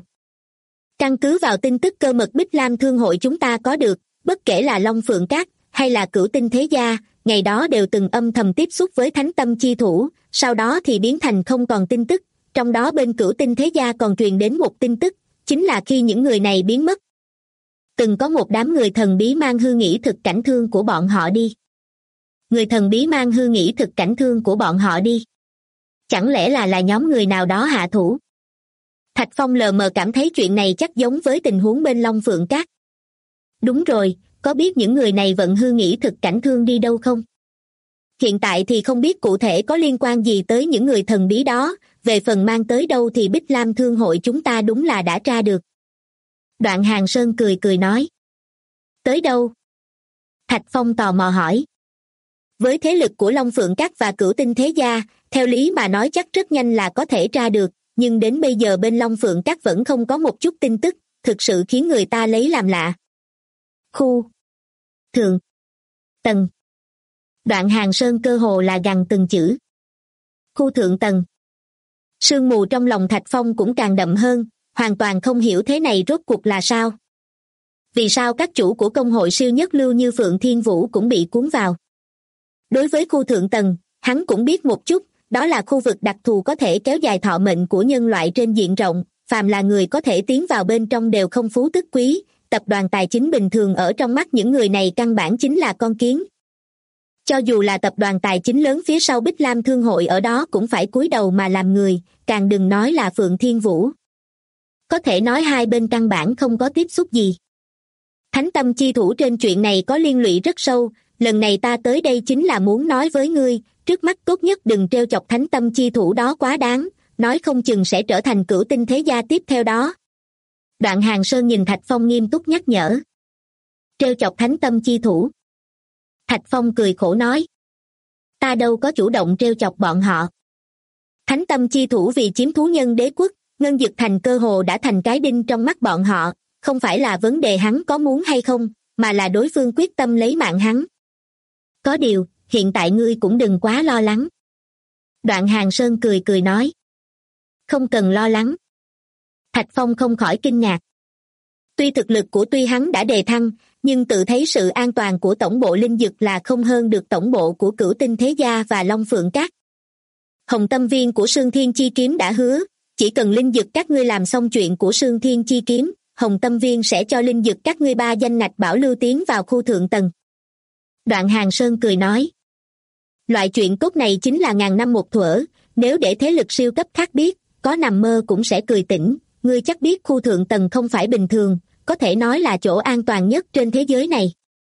Căn cứ vào tin tức cơ mật Bích Lam Thương hội chúng ta có được, bất kể là Long Phượng Các hay là Cửu Tinh Thế Gia, ngày đó đều từng âm thầm tiếp xúc với Thánh Tâm Chi Thủ, sau đó thì biến thành không còn tin tức, trong đó bên Cửu Tinh Thế Gia còn truyền đến một tin tức, chính là khi những người này biến mất. Từng có một đám người thần bí mang hư nghĩ thực cảnh thương của bọn họ đi. Người thần bí mang hư nghĩ thực cảnh thương của bọn họ đi. Chẳng lẽ là nhóm người nào đó hạ thủ? Thạch Phong lờ mờ cảm thấy chuyện này chắc giống với tình huống bên Long Phượng Các. Đúng rồi, có biết những người này vận hư nghĩ thực cảnh thương đi đâu không? Hiện tại thì không biết cụ thể có liên quan gì tới những người thần bí đó, về phần mang tới đâu thì Bích Lam Thương hội chúng ta đúng là đã tra được. Đoạn Hàng Sơn cười cười nói. Tới đâu? Thạch Phong tò mò hỏi. Với thế lực của Long Phượng Các và Cửu Tinh Thế Gia, theo lý mà nói chắc rất nhanh là có thể tra được, nhưng đến bây giờ bên Long Phượng Các vẫn không có một chút tin tức, thực sự khiến người ta lấy làm lạ. Khu Thượng Tầng. Đoạn Hàng Sơn cơ hồ là gằn từng chữ. Khu thượng tầng. Sương mù trong lòng Thạch Phong cũng càng đậm hơn, hoàn toàn không hiểu thế này rốt cuộc là sao. Vì sao các chủ của công hội siêu nhất lưu như Phượng Thiên Vũ cũng bị cuốn vào? Đối với khu thượng tầng, hắn cũng biết một chút, đó là khu vực đặc thù có thể kéo dài thọ mệnh của nhân loại trên diện rộng, phàm là người có thể tiến vào bên trong đều không phú tức quý, tập đoàn tài chính bình thường ở trong mắt những người này căn bản chính là con kiến. Cho dù là tập đoàn tài chính lớn phía sau Bích Lam Thương hội ở đó cũng phải cúi đầu mà làm người, càng đừng nói là Phượng Thiên Vũ. Có thể nói hai bên căn bản không có tiếp xúc gì. Thánh tâm chi thủ trên chuyện này có liên lụy rất sâu, lần này ta tới đây chính là muốn nói với ngươi, trước mắt tốt nhất đừng trêu chọc thánh tâm chi thủ đó quá đáng, nói không chừng sẽ trở thành Cửu Tinh Thế Gia tiếp theo đó. Đoạn Hàng Sơn nhìn Thạch Phong nghiêm túc nhắc nhở. Trêu chọc thánh tâm chi thủ. Thạch Phong cười khổ nói. Ta đâu có chủ động trêu chọc bọn họ. Thánh tâm chi thủ vì chiếm thú nhân đế quốc, Ngân Dực Thành cơ hồ đã thành cái đinh trong mắt bọn họ, không phải là vấn đề hắn có muốn hay không, mà là đối phương quyết tâm lấy mạng hắn. Có điều, hiện tại ngươi cũng đừng quá lo lắng. Đoạn Hàng Sơn cười cười nói. Không cần lo lắng. Thạch Phong không khỏi kinh ngạc. Tuy thực lực của tuy hắn đã đề thăng, nhưng tự thấy sự an toàn của tổng bộ linh dực là không hơn được tổng bộ của Cửu Tinh Thế Gia và Long Phượng Các. Hồng Tâm Viên của Sương Thiên Chi Kiếm đã hứa, chỉ cần linh dực các ngươi làm xong chuyện của Sương Thiên Chi Kiếm, Hồng Tâm Viên sẽ cho linh dực các ngươi 3 danh ngạch bảo lưu tiến vào khu thượng tầng. Đoạn Hàng Sơn cười nói. Loại chuyện tốt này chính là ngàn năm một thuở, nếu để thế lực siêu cấp khác biết, có nằm mơ cũng sẽ cười tỉnh. Ngươi chắc biết khu thượng tầng không phải bình thường, có thể nói là chỗ an toàn nhất trên thế giới này.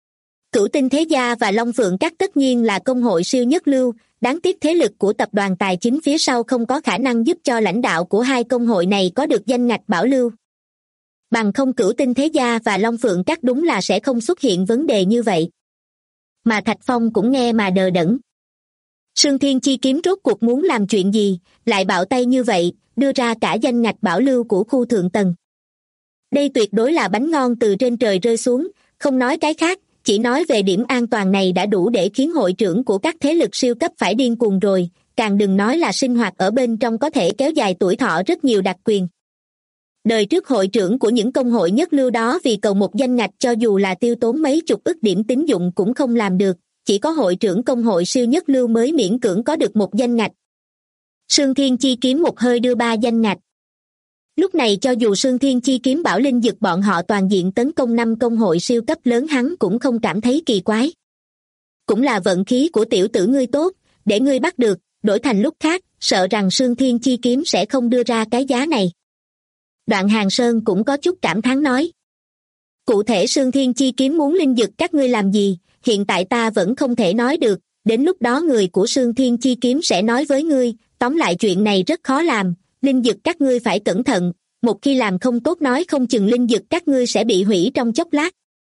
Cửu Tinh Thế Gia và Long Phượng Các tất nhiên là công hội siêu nhất lưu, đáng tiếc thế lực của tập đoàn tài chính phía sau không có khả năng giúp cho lãnh đạo của hai công hội này có được danh ngạch bảo lưu. Bằng không Cửu Tinh Thế Gia và Long Phượng Các đúng là sẽ không xuất hiện vấn đề như vậy. Mà Thạch Phong cũng nghe mà đờ đẫn. Sương Thiên Chi Kiếm rốt cuộc muốn làm chuyện gì, lại bạo tay như vậy, đưa ra cả danh ngạch bảo lưu của khu thượng tầng. Đây tuyệt đối là bánh ngon từ trên trời rơi xuống, không nói cái khác, chỉ nói về điểm an toàn này đã đủ để khiến hội trưởng của các thế lực siêu cấp phải điên cuồng rồi, càng đừng nói là sinh hoạt ở bên trong có thể kéo dài tuổi thọ rất nhiều đặc quyền. Đời trước hội trưởng của những công hội nhất lưu đó vì cầu một danh ngạch cho dù là tiêu tốn mấy chục ức điểm tín dụng cũng không làm được, chỉ có hội trưởng công hội siêu nhất lưu mới miễn cưỡng có được một danh ngạch. Sương Thiên Chi Kiếm một hơi đưa 3 danh ngạch. Lúc này cho dù Sương Thiên Chi Kiếm bảo linh dực bọn họ toàn diện tấn công 5 công hội siêu cấp lớn hắn cũng không cảm thấy kỳ quái. Cũng là vận khí của tiểu tử ngươi tốt, để ngươi bắt được, đổi thành lúc khác, sợ rằng Sương Thiên Chi Kiếm sẽ không đưa ra cái giá này. Đoạn Hàng Sơn cũng có chút cảm thán nói. Cụ thể Sương Thiên Chi Kiếm muốn linh dực các ngươi làm gì, hiện tại ta vẫn không thể nói được, đến lúc đó người của Sương Thiên Chi Kiếm sẽ nói với ngươi, tóm lại chuyện này rất khó làm, linh dực các ngươi phải cẩn thận, một khi làm không tốt nói không chừng linh dực các ngươi sẽ bị hủy trong chốc lát.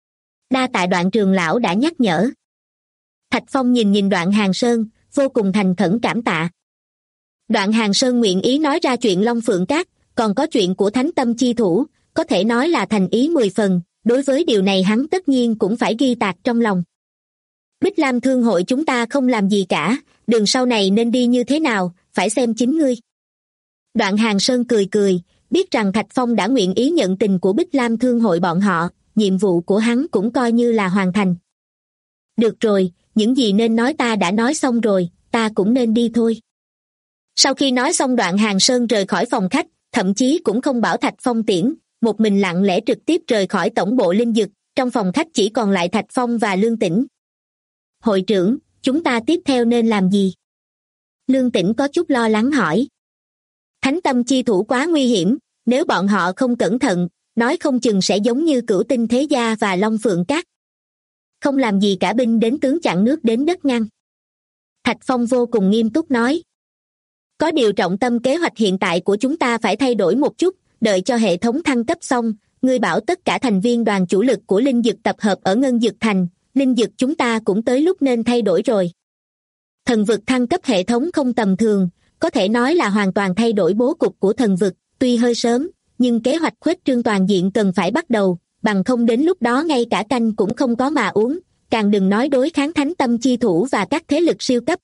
Đa tạ Đoạn trưởng lão đã nhắc nhở. Thạch Phong nhìn Đoạn Hàng Sơn, vô cùng thành khẩn cảm tạ. Đoạn Hàng Sơn nguyện ý nói ra chuyện Long Phượng Các, còn có chuyện của Thánh Tâm Chi Thủ, có thể nói là thành ý 10 phần, đối với điều này hắn tất nhiên cũng phải ghi tạc trong lòng. Bích Lam Thương hội chúng ta không làm gì cả, đường sau này nên đi như thế nào, phải xem chính ngươi. Đoạn Hàng Sơn cười cười, biết rằng Thạch Phong đã nguyện ý nhận tình của Bích Lam Thương hội bọn họ, nhiệm vụ của hắn cũng coi như là hoàn thành. Được rồi, những gì nên nói ta đã nói xong rồi, ta cũng nên đi thôi. Sau khi nói xong Đoạn Hàng Sơn rời khỏi phòng khách, thậm chí cũng không bảo Thạch Phong tiễn, một mình lặng lẽ trực tiếp rời khỏi tổng bộ linh dực, trong phòng khách chỉ còn lại Thạch Phong và Lương Tĩnh. Hội trưởng, chúng ta tiếp theo nên làm gì? Lương Tĩnh có chút lo lắng hỏi. Thánh Tâm Chi Thủ quá nguy hiểm, nếu bọn họ không cẩn thận, nói không chừng sẽ giống như Cửu Tinh Thế Gia và Long Phượng Các. Không làm gì cả, binh đến tướng chặn nước đến đất ngăn. Thạch Phong vô cùng nghiêm túc nói. Có điều trọng tâm kế hoạch hiện tại của chúng ta phải thay đổi một chút, đợi cho hệ thống thăng cấp xong, ngươi bảo tất cả thành viên đoàn chủ lực của linh dực tập hợp ở Ngân Dực Thành, linh dực chúng ta cũng tới lúc nên thay đổi rồi. Thần vực thăng cấp hệ thống không tầm thường, có thể nói là hoàn toàn thay đổi bố cục của thần vực, tuy hơi sớm, nhưng kế hoạch khuếch trương toàn diện cần phải bắt đầu, bằng không đến lúc đó ngay cả canh cũng không có mà uống, càng đừng nói đối kháng thánh tâm chi thủ và các thế lực siêu cấp.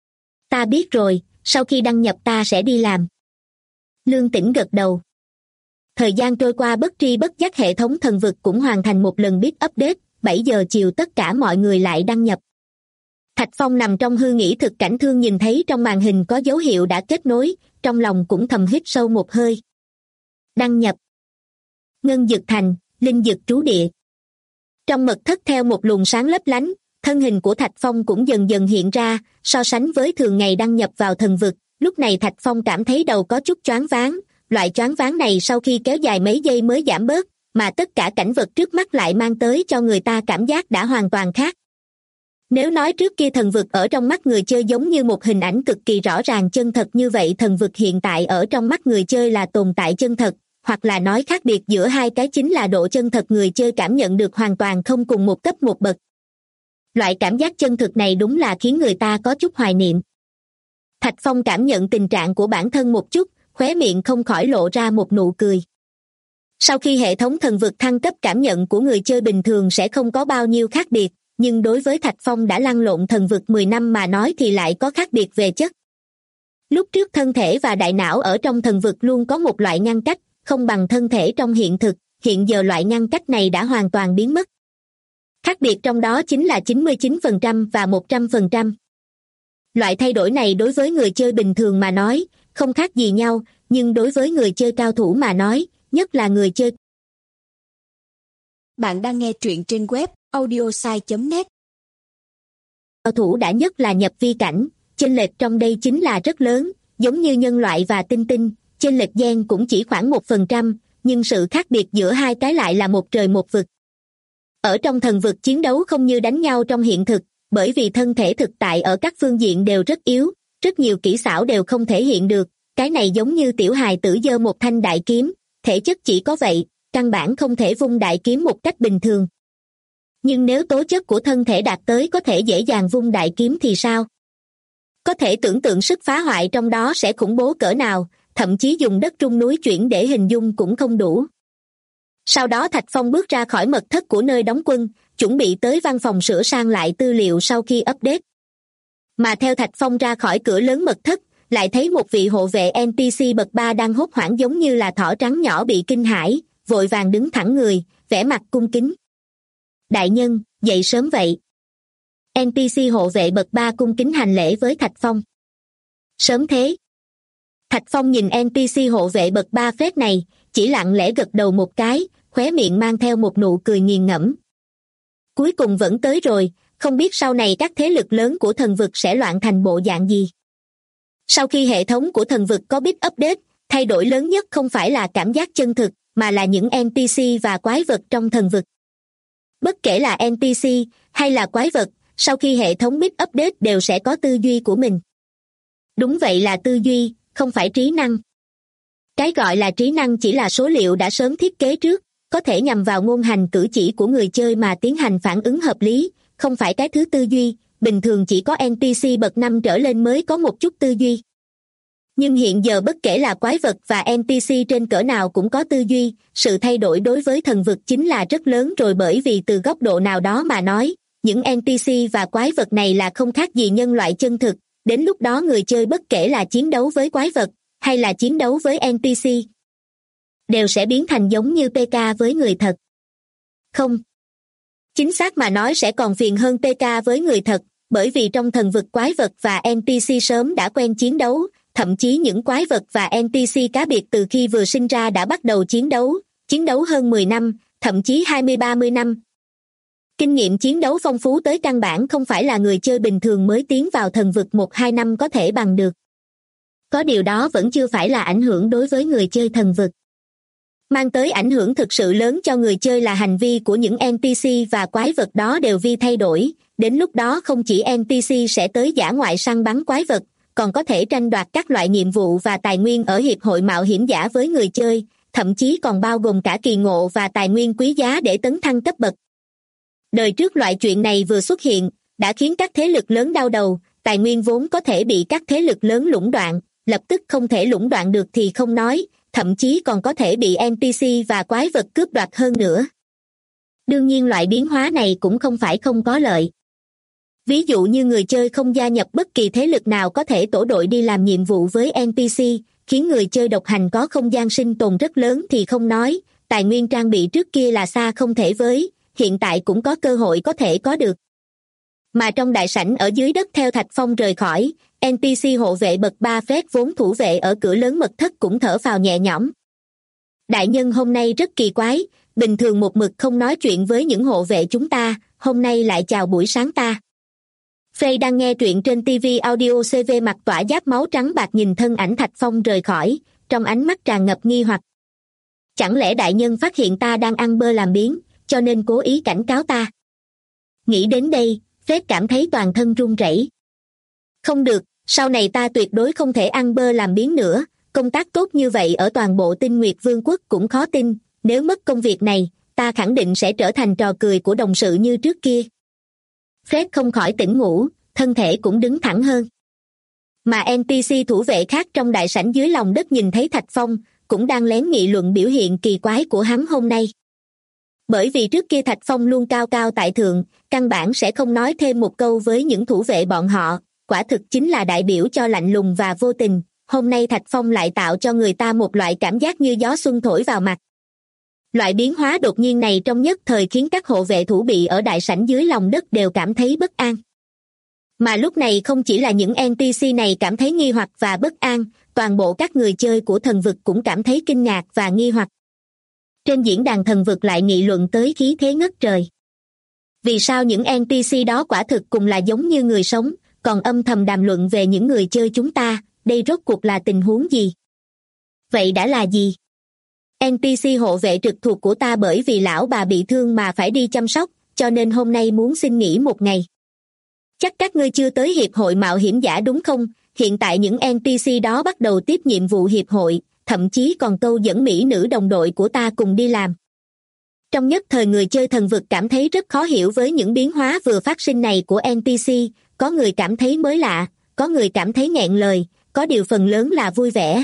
Ta biết rồi, sau khi đăng nhập ta sẽ đi làm. Lương Tĩnh gật đầu. Thời gian trôi qua bất tri bất giác hệ thống thần vực cũng hoàn thành một lần bit update, 7 giờ chiều tất cả mọi người lại đăng nhập. Thạch Phong nằm trong hư nghĩ thực cảnh thương nhìn thấy trong màn hình có dấu hiệu đã kết nối, trong lòng cũng thầm hít sâu một hơi. Đăng nhập. Ngân Dực Thành, linh dực trú địa. Trong mật thất theo một luồng sáng lấp lánh, thân hình của Thạch Phong cũng dần dần hiện ra, so sánh với thường ngày đăng nhập vào thần vực, lúc này Thạch Phong cảm thấy đầu có chút choáng váng, loại choáng váng này sau khi kéo dài mấy giây mới giảm bớt, mà tất cả cảnh vật trước mắt lại mang tới cho người ta cảm giác đã hoàn toàn khác. Nếu nói trước kia thần vực ở trong mắt người chơi giống như một hình ảnh cực kỳ rõ ràng chân thật như vậy, thần vực hiện tại ở trong mắt người chơi là tồn tại chân thật, hoặc là nói khác biệt giữa hai cái chính là độ chân thật người chơi cảm nhận được hoàn toàn không cùng một cấp một bậc. Loại cảm giác chân thực này đúng là khiến người ta có chút hoài niệm. Thạch Phong cảm nhận tình trạng của bản thân một chút, khóe miệng không khỏi lộ ra một nụ cười. Sau khi hệ thống thần vực thăng cấp, cảm nhận của người chơi bình thường sẽ không có bao nhiêu khác biệt, nhưng đối với Thạch Phong đã lăn lộn thần vực 10 năm mà nói thì lại có khác biệt về chất. Lúc trước thân thể và đại não ở trong thần vực luôn có một loại ngăn cách, không bằng thân thể trong hiện thực, hiện giờ loại ngăn cách này đã hoàn toàn biến mất. Khác biệt trong đó chính là 99% và 100%. Loại thay đổi này đối với người chơi bình thường mà nói, không khác gì nhau, nhưng đối với người chơi cao thủ mà nói, nhất là người chơi. Bạn đang nghe truyện trên web audiosai.net. Cao thủ đã nhất là nhập vi cảnh, chênh lệch trong đây chính là rất lớn, giống như nhân loại và tinh tinh, chênh lệch gen cũng chỉ khoảng 1%, nhưng sự khác biệt giữa hai cái lại là một trời một vực. Ở trong thần vực chiến đấu không như đánh nhau trong hiện thực, bởi vì thân thể thực tại ở các phương diện đều rất yếu, rất nhiều kỹ xảo đều không thể hiện được, cái này giống như tiểu hài tử giơ một thanh đại kiếm, thể chất chỉ có vậy, căn bản không thể vung đại kiếm một cách bình thường. Nhưng nếu tố chất của thân thể đạt tới có thể dễ dàng vung đại kiếm thì sao? Có thể tưởng tượng sức phá hoại trong đó sẽ khủng bố cỡ nào, thậm chí dùng đất rung núi chuyển để hình dung cũng không đủ. Sau đó Thạch Phong bước ra khỏi mật thất của nơi đóng quân, chuẩn bị tới văn phòng sửa sang lại tư liệu sau khi update. Mà theo Thạch Phong ra khỏi cửa lớn mật thất, lại thấy một vị hộ vệ NPC bậc 3 đang hốt hoảng giống như là thỏ trắng nhỏ bị kinh hãi, vội vàng đứng thẳng người, vẻ mặt cung kính. Đại nhân, dậy sớm vậy. NPC hộ vệ bậc 3 cung kính hành lễ với Thạch Phong. Sớm thế. Thạch Phong nhìn NPC hộ vệ bậc 3 phết này, chỉ lặng lẽ gật đầu một cái, khóe miệng mang theo một nụ cười nghiền ngẫm. Cuối cùng vẫn tới rồi, không biết sau này các thế lực lớn của thần vực sẽ loạn thành bộ dạng gì. Sau khi hệ thống của thần vực có bit update, thay đổi lớn nhất không phải là cảm giác chân thực, mà là những NPC và quái vật trong thần vực. Bất kể là NPC hay là quái vật, sau khi hệ thống bit update đều sẽ có tư duy của mình. Đúng vậy, là tư duy, không phải trí năng. Cái gọi là trí năng chỉ là số liệu đã sớm thiết kế trước, có thể nhằm vào ngôn hành cử chỉ của người chơi mà tiến hành phản ứng hợp lý, không phải cái thứ tư duy, bình thường chỉ có NPC bậc 5 trở lên mới có một chút tư duy. Nhưng hiện giờ bất kể là quái vật và NPC trên cỡ nào cũng có tư duy, sự thay đổi đối với thần vực chính là rất lớn rồi, bởi vì từ góc độ nào đó mà nói, những NPC và quái vật này là không khác gì nhân loại chân thực, đến lúc đó người chơi bất kể là chiến đấu với quái vật, hay là chiến đấu với NPC, đều sẽ biến thành giống như PK với người thật. Không. Chính xác mà nói sẽ còn phiền hơn PK với người thật, bởi vì trong thần vực quái vật và NPC sớm đã quen chiến đấu, thậm chí những quái vật và NPC cá biệt từ khi vừa sinh ra đã bắt đầu chiến đấu hơn 10 năm, thậm chí 20-30 năm. Kinh nghiệm chiến đấu phong phú tới căn bản không phải là người chơi bình thường mới tiến vào thần vực 1-2 năm có thể bằng được. Có điều đó vẫn chưa phải là ảnh hưởng đối với người chơi thần vực. Mang tới ảnh hưởng thực sự lớn cho người chơi là hành vi của những NPC và quái vật đó đều vi thay đổi, đến lúc đó không chỉ NPC sẽ tới dã ngoại săn bắn quái vật, còn có thể tranh đoạt các loại nhiệm vụ và tài nguyên ở hiệp hội mạo hiểm giả với người chơi, thậm chí còn bao gồm cả kỳ ngộ và tài nguyên quý giá để tấn thăng cấp bậc. Đời trước loại chuyện này vừa xuất hiện, đã khiến các thế lực lớn đau đầu, tài nguyên vốn có thể bị các thế lực lớn lũng đoạn, lập tức không thể lũng đoạn được thì không nói, thậm chí còn có thể bị NPC và quái vật cướp đoạt hơn nữa. Đương nhiên loại biến hóa này cũng không phải không có lợi. Ví dụ như người chơi không gia nhập bất kỳ thế lực nào có thể tổ đội đi làm nhiệm vụ với NPC, khiến người chơi độc hành có không gian sinh tồn rất lớn thì không nói, tài nguyên trang bị trước kia là xa không thể với, hiện tại cũng có cơ hội có thể có được. Mà trong đại sảnh ở dưới đất theo Thạch Phong rời khỏi, NPC hộ vệ bậc 3 Fred vốn thủ vệ ở cửa lớn mật thất cũng thở phào nhẹ nhõm. Đại nhân hôm nay rất kỳ quái, bình thường một mực không nói chuyện với những hộ vệ chúng ta, hôm nay lại chào buổi sáng ta. Frey đang nghe truyện trên TV Audio CV mặt tỏa giáp máu trắng bạc nhìn thân ảnh Thạch Phong rời khỏi, trong ánh mắt tràn ngập nghi hoặc. Chẳng lẽ đại nhân phát hiện ta đang ăn bơ làm biếng, cho nên cố ý cảnh cáo ta? Nghĩ đến đây, Fred cảm thấy toàn thân run rẩy. Không được, sau này ta tuyệt đối không thể ăn bơ làm biếng nữa, công tác tốt như vậy ở toàn bộ Tinh Nguyệt Vương quốc cũng khó tin, nếu mất công việc này, ta khẳng định sẽ trở thành trò cười của đồng sự như trước kia. Fred không khỏi tỉnh ngủ, thân thể cũng đứng thẳng hơn. Mà NPC thủ vệ khác trong đại sảnh dưới lòng đất nhìn thấy Thạch Phong, cũng đang lén nghị luận biểu hiện kỳ quái của hắn hôm nay. Bởi vì trước kia Thạch Phong luôn cao cao tại thượng, căn bản sẽ không nói thêm một câu với những thủ vệ bọn họ, quả thực chính là đại biểu cho lạnh lùng và vô tình. Hôm nay Thạch Phong lại tạo cho người ta một loại cảm giác như gió xuân thổi vào mặt. Loại biến hóa đột nhiên này trong nhất thời khiến các hộ vệ thủ bị ở đại sảnh dưới lòng đất đều cảm thấy bất an. Mà lúc này không chỉ là những NPC này cảm thấy nghi hoặc và bất an, toàn bộ các người chơi của thần vực cũng cảm thấy kinh ngạc và nghi hoặc. Trên diễn đàn thần vực lại nghị luận tới khí thế ngất trời. Vì sao những NPC đó quả thực cùng là giống như người sống, còn âm thầm đàm luận về những người chơi chúng ta, đây rốt cuộc là tình huống gì? Vậy đã là gì? NPC hộ vệ trực thuộc của ta bởi vì lão bà bị thương mà phải đi chăm sóc, cho nên hôm nay muốn xin nghỉ một ngày. Chắc các ngươi chưa tới hiệp hội mạo hiểm giả đúng không? Hiện tại những NPC đó bắt đầu tiếp nhiệm vụ hiệp hội, thậm chí còn câu dẫn mỹ nữ đồng đội của ta cùng đi làm. Trong nhất thời người chơi thần vực cảm thấy rất khó hiểu với những biến hóa vừa phát sinh này của NPC, có người cảm thấy mới lạ, có người cảm thấy nghẹn lời, có điều phần lớn là vui vẻ.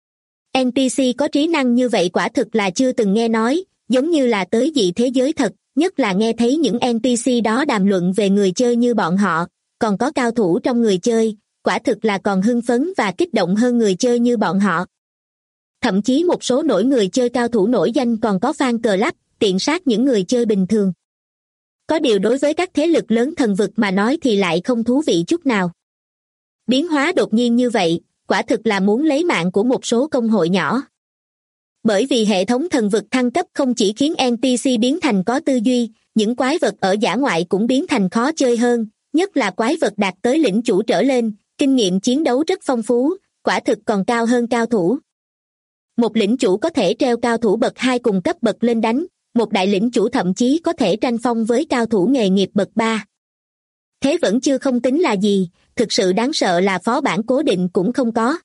NPC có trí năng như vậy quả thực là chưa từng nghe nói, giống như là tới dị thế giới thật, nhất là nghe thấy những NPC đó đàm luận về người chơi như bọn họ, còn có cao thủ trong người chơi, quả thực là còn hưng phấn và kích động hơn người chơi như bọn họ. Thậm chí một số nổi người chơi cao thủ nổi danh còn có fan club, tiện sát những người chơi bình thường. Có điều đối với các thế lực lớn thần vực mà nói thì lại không thú vị chút nào. Biến hóa đột nhiên như vậy, quả thực là muốn lấy mạng của một số công hội nhỏ. Bởi vì hệ thống thần vực thăng cấp không chỉ khiến NPC biến thành có tư duy, những quái vật ở dã ngoại cũng biến thành khó chơi hơn, nhất là quái vật đạt tới lĩnh chủ trở lên, kinh nghiệm chiến đấu rất phong phú, quả thực còn cao hơn cao thủ. Một lĩnh chủ có thể treo cao thủ bậc 2 cùng cấp bậc lên đánh, một đại lĩnh chủ thậm chí có thể tranh phong với cao thủ nghề nghiệp bậc 3. Thế vẫn chưa không tính là gì, thực sự đáng sợ là phó bản cố định cũng không có.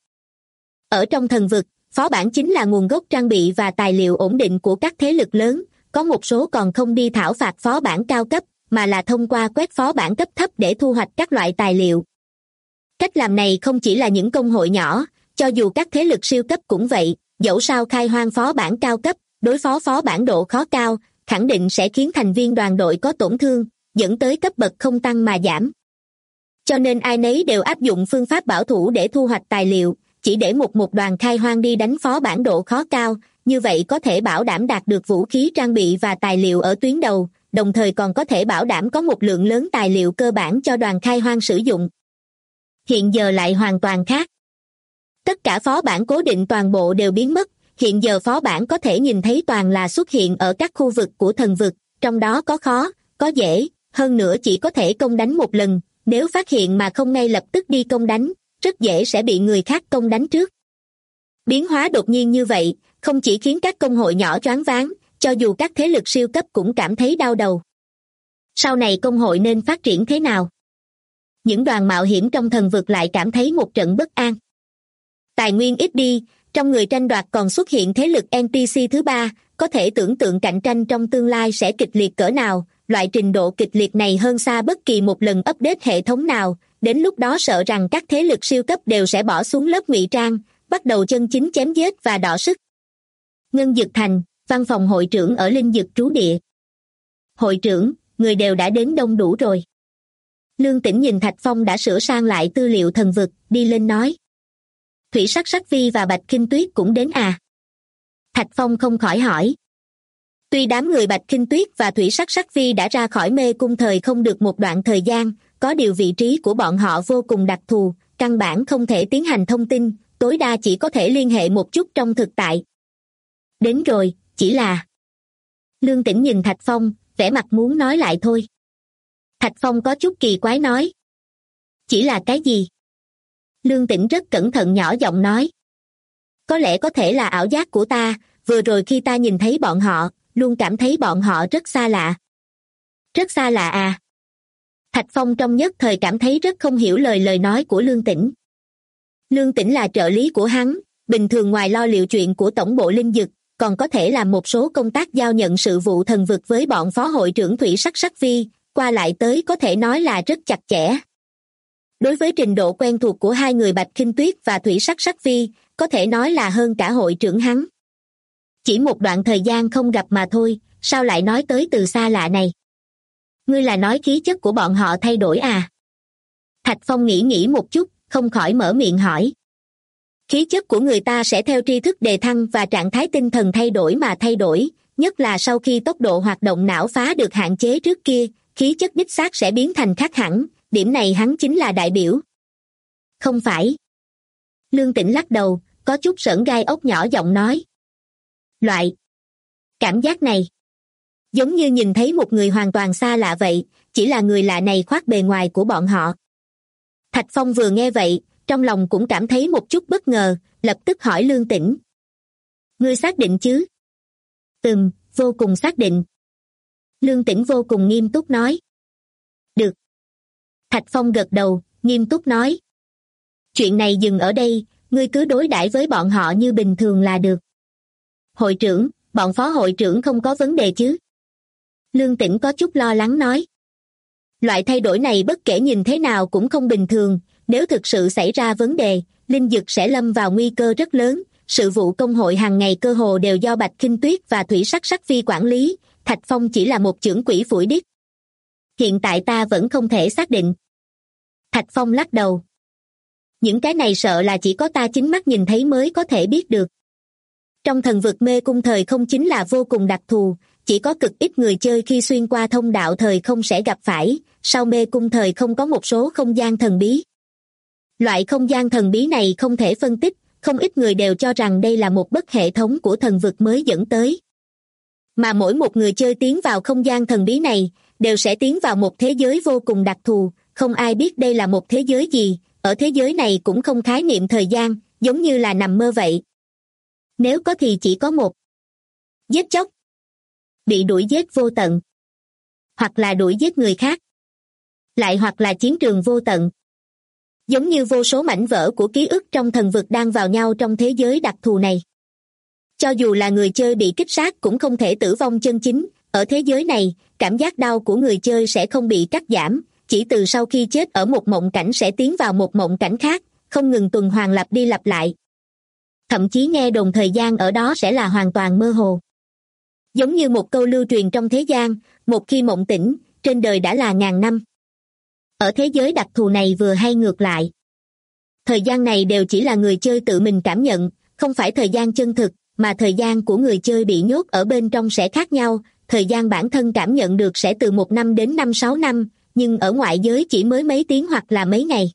Ở trong thần vực, phó bản chính là nguồn gốc trang bị và tài liệu ổn định của các thế lực lớn, có một số còn không đi thảo phạt phó bản cao cấp, mà là thông qua quét phó bản cấp thấp để thu hoạch các loại tài liệu. Cách làm này không chỉ là những công hội nhỏ, cho dù các thế lực siêu cấp cũng vậy, dẫu sao khai hoang phó bản cao cấp, đối phó phó bản độ khó cao, khẳng định sẽ khiến thành viên đoàn đội có tổn thương, dẫn tới cấp bậc không tăng mà giảm. Cho nên ai nấy đều áp dụng phương pháp bảo thủ để thu hoạch tài liệu, chỉ để một đoàn khai hoang đi đánh phó bản độ khó cao, như vậy có thể bảo đảm đạt được vũ khí trang bị và tài liệu ở tuyến đầu, đồng thời còn có thể bảo đảm có một lượng lớn tài liệu cơ bản cho đoàn khai hoang sử dụng. Hiện giờ lại hoàn toàn khác. Tất cả phó bản cố định toàn bộ đều biến mất, hiện giờ phó bản có thể nhìn thấy toàn là xuất hiện ở các khu vực của thần vực, trong đó có khó, có dễ, hơn nữa chỉ có thể công đánh một lần, nếu phát hiện mà không ngay lập tức đi công đánh, rất dễ sẽ bị người khác công đánh trước. Biến hóa đột nhiên như vậy, không chỉ khiến các công hội nhỏ choáng váng, cho dù các thế lực siêu cấp cũng cảm thấy đau đầu. Sau này công hội nên phát triển thế nào? Những đoàn mạo hiểm trong thần vực lại cảm thấy một trận bất an. Tài nguyên ít đi, trong người tranh đoạt còn xuất hiện thế lực NPC thứ ba, có thể tưởng tượng cạnh tranh trong tương lai sẽ kịch liệt cỡ nào. Loại trình độ kịch liệt này hơn xa bất kỳ một lần update hệ thống nào, đến lúc đó sợ rằng các thế lực siêu cấp đều sẽ bỏ xuống lớp ngụy trang, bắt đầu chân chính chém giết và đọ sức. Ngân Dực Thành, văn phòng hội trưởng ở Linh Dực trú địa. Hội trưởng, người đều đã đến đông đủ rồi. Lương Tĩnh nhìn Thạch Phong đã sửa sang lại tư liệu thần vực, đi lên nói. Thủy Sắc Sắc Vi và Bạch Khinh Tuyết cũng đến à? Thạch Phong không khỏi hỏi. Tuy đám người Bạch Khinh Tuyết và Thủy Sắc Sắc Vi đã ra khỏi mê cung thời không được một đoạn thời gian, có điều vị trí của bọn họ vô cùng đặc thù, căn bản không thể tiến hành thông tin, tối đa chỉ có thể liên hệ một chút trong thực tại. Đến rồi, chỉ là... Lương Tĩnh nhìn Thạch Phong, vẻ mặt muốn nói lại thôi. Thạch Phong có chút kỳ quái nói. Chỉ là cái gì? Lương Tĩnh rất cẩn thận nhỏ giọng nói. Có lẽ có thể là ảo giác của ta, vừa rồi khi ta nhìn thấy bọn họ, luôn cảm thấy bọn họ rất xa lạ. Rất xa lạ à? Thạch Phong trong nhất thời cảm thấy rất không hiểu lời nói của Lương Tĩnh. Lương Tĩnh là trợ lý của hắn, bình thường ngoài lo liệu chuyện của tổng bộ Linh Dực, còn có thể làm một số công tác giao nhận sự vụ thần vực với bọn phó hội trưởng Thủy Sắc Sắc Vi, qua lại tới có thể nói là rất chặt chẽ. Đối với trình độ quen thuộc của hai người Bạch Khinh Tuyết và Thủy Sắc Sắc Vi, có thể nói là hơn cả hội trưởng hắn. Chỉ một đoạn thời gian không gặp mà thôi, sao lại nói tới từ xa lạ này? Ngươi là nói khí chất của bọn họ thay đổi à? Thạch Phong nghĩ một chút, không khỏi mở miệng hỏi. Khí chất của người ta sẽ theo tri thức đề thăng và trạng thái tinh thần thay đổi mà thay đổi, nhất là sau khi tốc độ hoạt động não phá được hạn chế trước kia, khí chất đích xác sẽ biến thành khác hẳn, điểm này hắn chính là đại biểu. Không phải. Lương Tĩnh lắc đầu, có chút sởn gai ốc nhỏ giọng nói. Loại cảm giác này giống như nhìn thấy một người hoàn toàn xa lạ vậy, chỉ là người lạ này khoác bề ngoài của bọn họ. Thạch Phong vừa nghe vậy, trong lòng cũng cảm thấy một chút bất ngờ, lập tức hỏi Lương Tĩnh. Ngươi xác định chứ? Vô cùng xác định. Lương Tĩnh vô cùng nghiêm túc nói. Được. Thạch Phong gật đầu, nghiêm túc nói. Chuyện này dừng ở đây, ngươi cứ đối đãi với bọn họ như bình thường là được. Hội trưởng, bọn phó hội trưởng không có vấn đề chứ? Lương Tĩnh có chút lo lắng nói. Loại thay đổi này bất kể nhìn thế nào cũng không bình thường, nếu thực sự xảy ra vấn đề, Linh Dực sẽ lâm vào nguy cơ rất lớn, sự vụ công hội hàng ngày cơ hồ đều do Bạch Khinh Tuyết và Thủy Sắc Sắc Vi quản lý, Thạch Phong chỉ là một chưởng quỷ phủi điếc. Hiện tại ta vẫn không thể xác định. Thạch Phong lắc đầu. Những cái này sợ là chỉ có ta chính mắt nhìn thấy mới có thể biết được. Trong thần vực mê cung thời không chính là vô cùng đặc thù, chỉ có cực ít người chơi khi xuyên qua thông đạo thời không sẽ gặp phải, sau mê cung thời không có một số không gian thần bí. Loại không gian thần bí này không thể phân tích, không ít người đều cho rằng đây là một bất hệ thống của thần vực mới dẫn tới. Mà mỗi một người chơi tiến vào không gian thần bí này, đều sẽ tiến vào một thế giới vô cùng đặc thù, không ai biết đây là một thế giới gì, ở thế giới này cũng không khái niệm thời gian, giống như là nằm mơ vậy. Nếu có thì chỉ có một. Giết chóc. Bị đuổi giết vô tận. Hoặc là đuổi giết người khác. Lại hoặc là chiến trường vô tận. Giống như vô số mảnh vỡ của ký ức trong thần vực đang vào nhau trong thế giới đặc thù này. Cho dù là người chơi bị kích sát cũng không thể tử vong chân chính, ở thế giới này, cảm giác đau của người chơi sẽ không bị cắt giảm, chỉ từ sau khi chết ở một mộng cảnh sẽ tiến vào một mộng cảnh khác, không ngừng tuần hoàn lặp đi lặp lại. Thậm chí nghe đồn thời gian ở đó sẽ là hoàn toàn mơ hồ. Giống như một câu lưu truyền trong thế gian, một khi mộng tỉnh, trên đời đã là ngàn năm. Ở thế giới đặc thù này vừa hay ngược lại. Thời gian này đều chỉ là người chơi tự mình cảm nhận, không phải thời gian chân thực, mà thời gian của người chơi bị nhốt ở bên trong sẽ khác nhau, thời gian bản thân cảm nhận được sẽ từ 1 năm đến 5-6 năm, nhưng ở ngoại giới chỉ mới mấy tiếng hoặc là mấy ngày.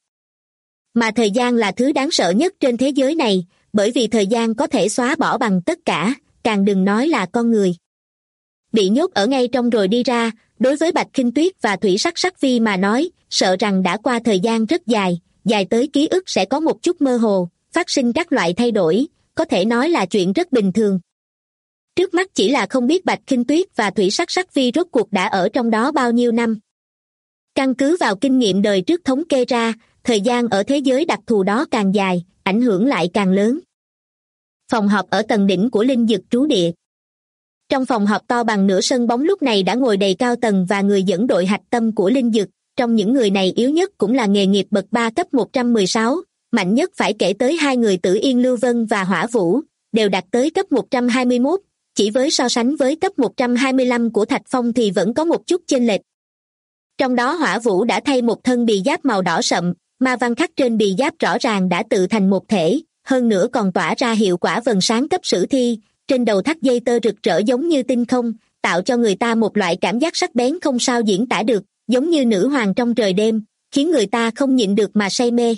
Mà thời gian là thứ đáng sợ nhất trên thế giới này, bởi vì thời gian có thể xóa bỏ bằng tất cả, càng đừng nói là con người. Bị nhốt ở ngay trong rồi đi ra, đối với Bạch Khinh Tuyết và Thủy Sắc Sắc Vi mà nói, sợ rằng đã qua thời gian rất dài, dài tới ký ức sẽ có một chút mơ hồ, phát sinh các loại thay đổi, có thể nói là chuyện rất bình thường. Trước mắt chỉ là không biết Bạch Khinh Tuyết và Thủy Sắc Sắc Vi rốt cuộc đã ở trong đó bao nhiêu năm. Căn cứ vào kinh nghiệm đời trước thống kê ra, thời gian ở thế giới đặc thù đó càng dài, ảnh hưởng lại càng lớn. Phòng họp ở tầng đỉnh của linh dực trú địa. Trong phòng họp to bằng nửa sân bóng lúc này đã ngồi đầy cao tầng và người dẫn đội hạch tâm của linh dực. Trong những người này yếu nhất cũng là nghề nghiệp bậc 3 cấp 116, mạnh nhất phải kể tới hai người Tử Yên Lưu Vân và Hỏa Vũ, đều đạt tới cấp 121, chỉ với so sánh với cấp 125 của Thạch Phong thì vẫn có một chút chênh lệch. Trong đó Hỏa Vũ đã thay một thân bì giáp màu đỏ sậm, ma văn khắc trên bì giáp rõ ràng đã tự thành một thể, hơn nữa còn tỏa ra hiệu quả vầng sáng cấp sử thi, trên đầu thắt dây tơ rực rỡ giống như tinh không, tạo cho người ta một loại cảm giác sắc bén không sao diễn tả được, giống như nữ hoàng trong trời đêm, khiến người ta không nhịn được mà say mê.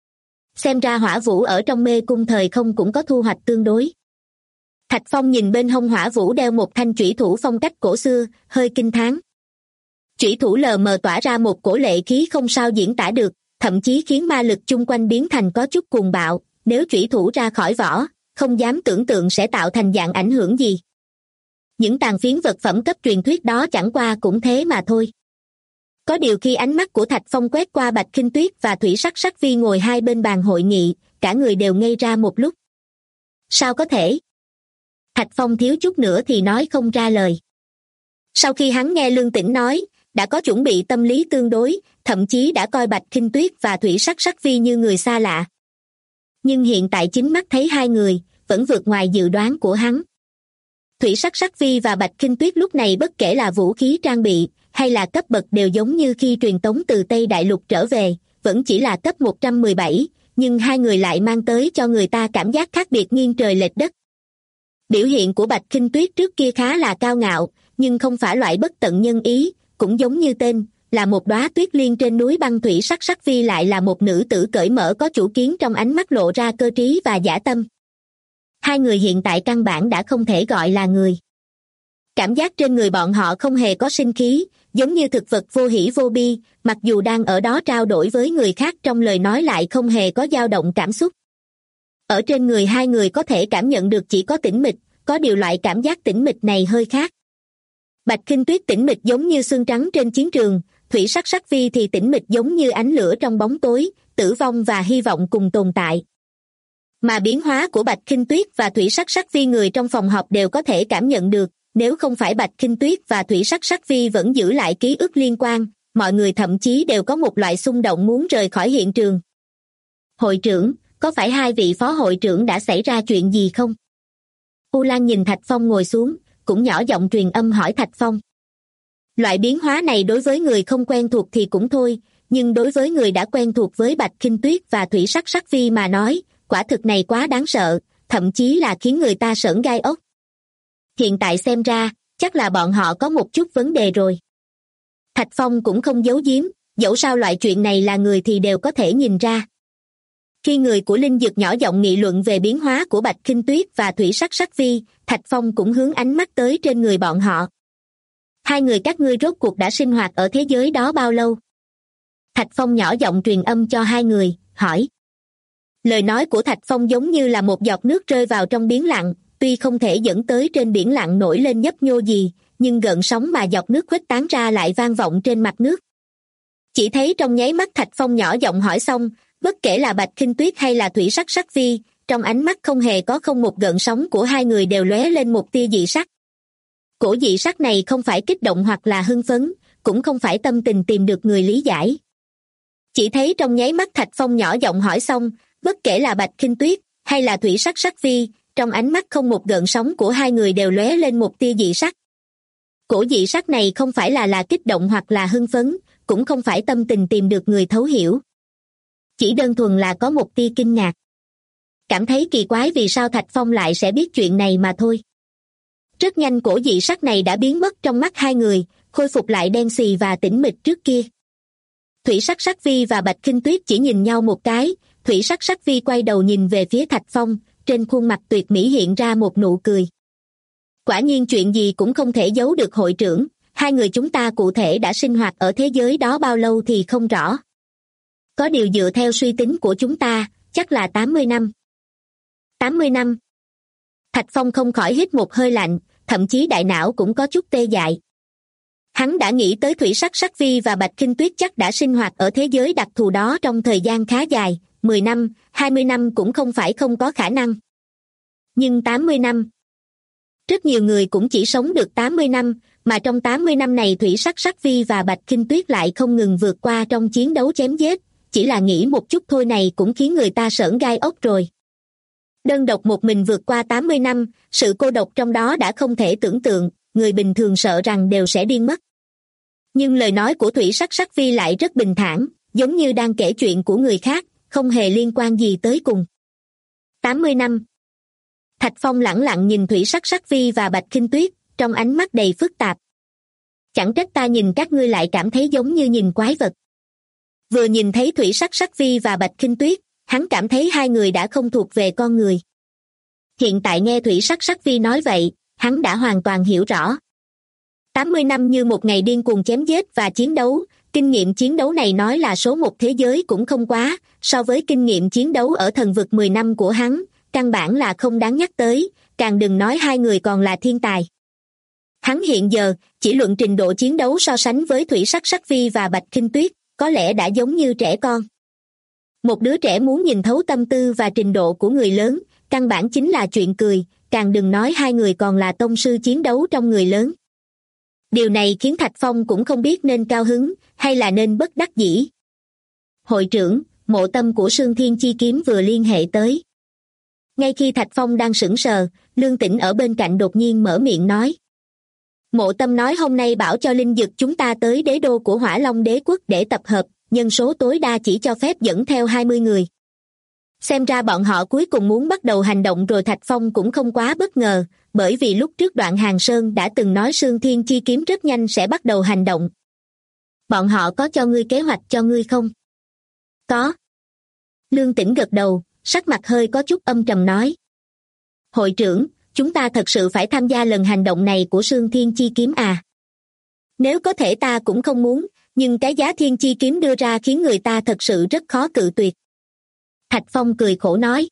Xem ra Hỏa Vũ ở trong mê cung thời không cũng có thu hoạch tương đối. Thạch Phong nhìn bên hông Hỏa Vũ đeo một thanh chủy thủ phong cách cổ xưa, hơi kinh thán. Chủy thủ lờ mờ tỏa ra một cổ lệ khí không sao diễn tả được, thậm chí khiến ma lực chung quanh biến thành có chút cuồng bạo, nếu chủy thủ ra khỏi vỏ, không dám tưởng tượng sẽ tạo thành dạng ảnh hưởng gì. Những tàn phiến vật phẩm cấp truyền thuyết đó chẳng qua cũng thế mà thôi. Có điều khi ánh mắt của Thạch Phong quét qua Bạch Khinh Tuyết và Thủy Sắc Sắc Vi ngồi hai bên bàn hội nghị, cả người đều ngây ra một lúc. Sao có thể? Thạch Phong thiếu chút nữa thì nói không ra lời. Sau khi hắn nghe Lương Tĩnh nói, đã có chuẩn bị tâm lý tương đối, thậm chí đã coi Bạch Khinh Tuyết và Thủy Sắc Sắc Vi như người xa lạ. Nhưng hiện tại chính mắt thấy hai người, vẫn vượt ngoài dự đoán của hắn. Thủy Sắc Sắc Vi và Bạch Khinh Tuyết lúc này bất kể là vũ khí trang bị, hay là cấp bậc đều giống như khi truyền tống từ Tây Đại Lục trở về, vẫn chỉ là cấp 117, nhưng hai người lại mang tới cho người ta cảm giác khác biệt nghiêng trời lệch đất. Biểu hiện của Bạch Khinh Tuyết trước kia khá là cao ngạo, nhưng không phải loại bất tận nhân ý, cũng giống như tên, là một đóa tuyết liên trên núi băng. Thủy Sắc Sắc Vi lại là một nữ tử cởi mở có chủ kiến, trong ánh mắt lộ ra cơ trí và dã tâm. Hai người hiện tại căn bản đã không thể gọi là người. Cảm giác trên người bọn họ không hề có sinh khí, giống như thực vật vô hỉ vô bi, mặc dù đang ở đó trao đổi với người khác trong lời nói lại không hề có dao động cảm xúc. Ở trên người hai người có thể cảm nhận được chỉ có tĩnh mịch, có điều loại cảm giác tĩnh mịch này hơi khác. Bạch Khinh Tuyết tĩnh mịch giống như xương trắng trên chiến trường, Thủy Sắc Sắc Vi thì tĩnh mịch giống như ánh lửa trong bóng tối, tử vong và hy vọng cùng tồn tại. Mà biến hóa của Bạch Khinh Tuyết và Thủy Sắc Sắc Vi người trong phòng họp đều có thể cảm nhận được, nếu không phải Bạch Khinh Tuyết và Thủy Sắc Sắc Vi vẫn giữ lại ký ức liên quan, mọi người thậm chí đều có một loại xung động muốn rời khỏi hiện trường. Hội trưởng, có phải hai vị phó hội trưởng đã xảy ra chuyện gì không? U Lan nhìn Thạch Phong ngồi xuống, cũng nhỏ giọng truyền âm hỏi Thạch Phong. Loại biến hóa này đối với người không quen thuộc thì cũng thôi, nhưng đối với người đã quen thuộc với Bạch Khinh Tuyết và Thủy Sắc Sắc Vi mà nói, quả thực này quá đáng sợ, thậm chí là khiến người ta sởn gai ốc. Hiện tại xem ra, chắc là bọn họ có một chút vấn đề rồi. Thạch Phong cũng không giấu giếm, dẫu sao loại chuyện này là người thì đều có thể nhìn ra. Khi người của Linh Dực nhỏ giọng nghị luận về biến hóa của Bạch Khinh Tuyết và Thủy Sắc Sắc Vi, Thạch Phong cũng hướng ánh mắt tới trên người bọn họ. Hai người các ngươi rốt cuộc đã sinh hoạt ở thế giới đó bao lâu? Thạch Phong nhỏ giọng truyền âm cho hai người, hỏi. Lời nói của Thạch Phong giống như là một giọt nước rơi vào trong biển lặng, tuy không thể dẫn tới trên biển lặng nổi lên nhấp nhô gì, nhưng gợn sóng mà giọt nước khuếch tán ra lại vang vọng trên mặt nước. Chỉ thấy trong nháy mắt Thạch Phong nhỏ giọng hỏi xong, bất kể là Bạch Khinh Tuyết hay là Thủy Sắc Sắc Vi, trong ánh mắt không hề có không một gợn sóng của hai người đều lóe lên một tia dị sắc. Cổ dị sắc này không phải kích động hoặc là hưng phấn, cũng không phải tâm tình tìm được người lý giải. Chỉ thấy trong nháy mắt Thạch Phong nhỏ giọng hỏi xong, bất kể là Bạch Khinh Tuyết hay là Thủy Sắc Sắc Vi, trong ánh mắt không một gợn sóng của hai người đều lóe lên một tia dị sắc. Cổ dị sắc này không phải là kích động hoặc là hưng phấn, cũng không phải tâm tình tìm được người thấu hiểu. Chỉ đơn thuần là có một tia kinh ngạc. Cảm thấy kỳ quái vì sao Thạch Phong lại sẽ biết chuyện này mà thôi. Rất nhanh cổ dị sắc này đã biến mất trong mắt hai người, khôi phục lại đen xì và tĩnh mịch trước kia. Thủy Sắc Sắc Vi và Bạch Khinh Tuyết chỉ nhìn nhau một cái, Thủy Sắc Sắc Vi quay đầu nhìn về phía Thạch Phong, trên khuôn mặt tuyệt mỹ hiện ra một nụ cười. Quả nhiên chuyện gì cũng không thể giấu được hội trưởng, hai người chúng ta cụ thể đã sinh hoạt ở thế giới đó bao lâu thì không rõ. Có điều dựa theo suy tính của chúng ta, chắc là 80 năm. 80 năm. Thạch Phong không khỏi hít một hơi lạnh, thậm chí đại não cũng có chút tê dại. Hắn đã nghĩ tới Thủy Sắc Sắc Vi và Bạch Kinh Tuyết chắc đã sinh hoạt ở thế giới đặc thù đó trong thời gian khá dài, 10 năm, 20 năm cũng không phải không có khả năng. Nhưng 80 năm. Rất nhiều người cũng chỉ sống được 80 năm, mà trong 80 năm này Thủy Sắc Sắc Vi và Bạch Kinh Tuyết lại không ngừng vượt qua trong chiến đấu chém giết, chỉ là nghĩ một chút thôi này cũng khiến người ta sởn gai ốc rồi. Đơn độc một mình vượt qua 80 năm, sự cô độc trong đó đã không thể tưởng tượng, người bình thường sợ rằng đều sẽ điên mất. Nhưng lời nói của Thủy Sắc Sắc Vi lại rất bình thản, giống như đang kể chuyện của người khác, không hề liên quan gì tới cùng. 80 năm. Thạch Phong lẳng lặng nhìn Thủy Sắc Sắc Vi và Bạch Kinh Tuyết, trong ánh mắt đầy phức tạp. Chẳng trách ta nhìn các ngươi lại cảm thấy giống như nhìn quái vật. Vừa nhìn thấy Thủy Sắc Sắc Vi và Bạch Kinh Tuyết, hắn cảm thấy hai người đã không thuộc về con người. Hiện tại nghe Thủy Sắc Sắc Vi nói vậy, hắn đã hoàn toàn hiểu rõ. 80 năm như một ngày điên cuồng chém giết và chiến đấu, kinh nghiệm chiến đấu này nói là số một thế giới cũng không quá, so với kinh nghiệm chiến đấu ở thần vực 10 năm của hắn, căn bản là không đáng nhắc tới, càng đừng nói hai người còn là thiên tài. Hắn hiện giờ, chỉ luận trình độ chiến đấu so sánh với Thủy Sắc Sắc Vi và Bạch Kinh Tuyết, có lẽ đã giống như trẻ con. Một đứa trẻ muốn nhìn thấu tâm tư và trình độ của người lớn, căn bản chính là chuyện cười, càng đừng nói hai người còn là tông sư chiến đấu trong người lớn. Điều này khiến Thạch Phong cũng không biết nên cao hứng, hay là nên bất đắc dĩ. Hội trưởng, Mộ Tâm của Sương Thiên Chi Kiếm vừa liên hệ tới. Ngay khi Thạch Phong đang sững sờ, Lương Tĩnh ở bên cạnh đột nhiên mở miệng nói. Mộ Tâm nói hôm nay bảo cho linh dực chúng ta tới đế đô của Hỏa Long Đế Quốc để tập hợp, nhân số tối đa chỉ cho phép dẫn theo 20 người. Xem ra bọn họ cuối cùng muốn bắt đầu hành động rồi. Thạch Phong cũng không quá bất ngờ, bởi vì lúc trước Đoạn Hàng Sơn đã từng nói Sương Thiên Chi Kiếm rất nhanh sẽ bắt đầu hành động. Bọn họ có cho ngươi kế hoạch cho ngươi không? Có. Lương Tĩnh gật đầu, sắc mặt hơi có chút âm trầm nói. Hội trưởng, chúng ta thật sự phải tham gia lần hành động này của Sương Thiên Chi Kiếm à? Nếu có thể ta cũng không muốn, nhưng cái giá Thiên Chi Kiếm đưa ra khiến người ta thật sự rất khó cự tuyệt. Thạch Phong cười khổ nói.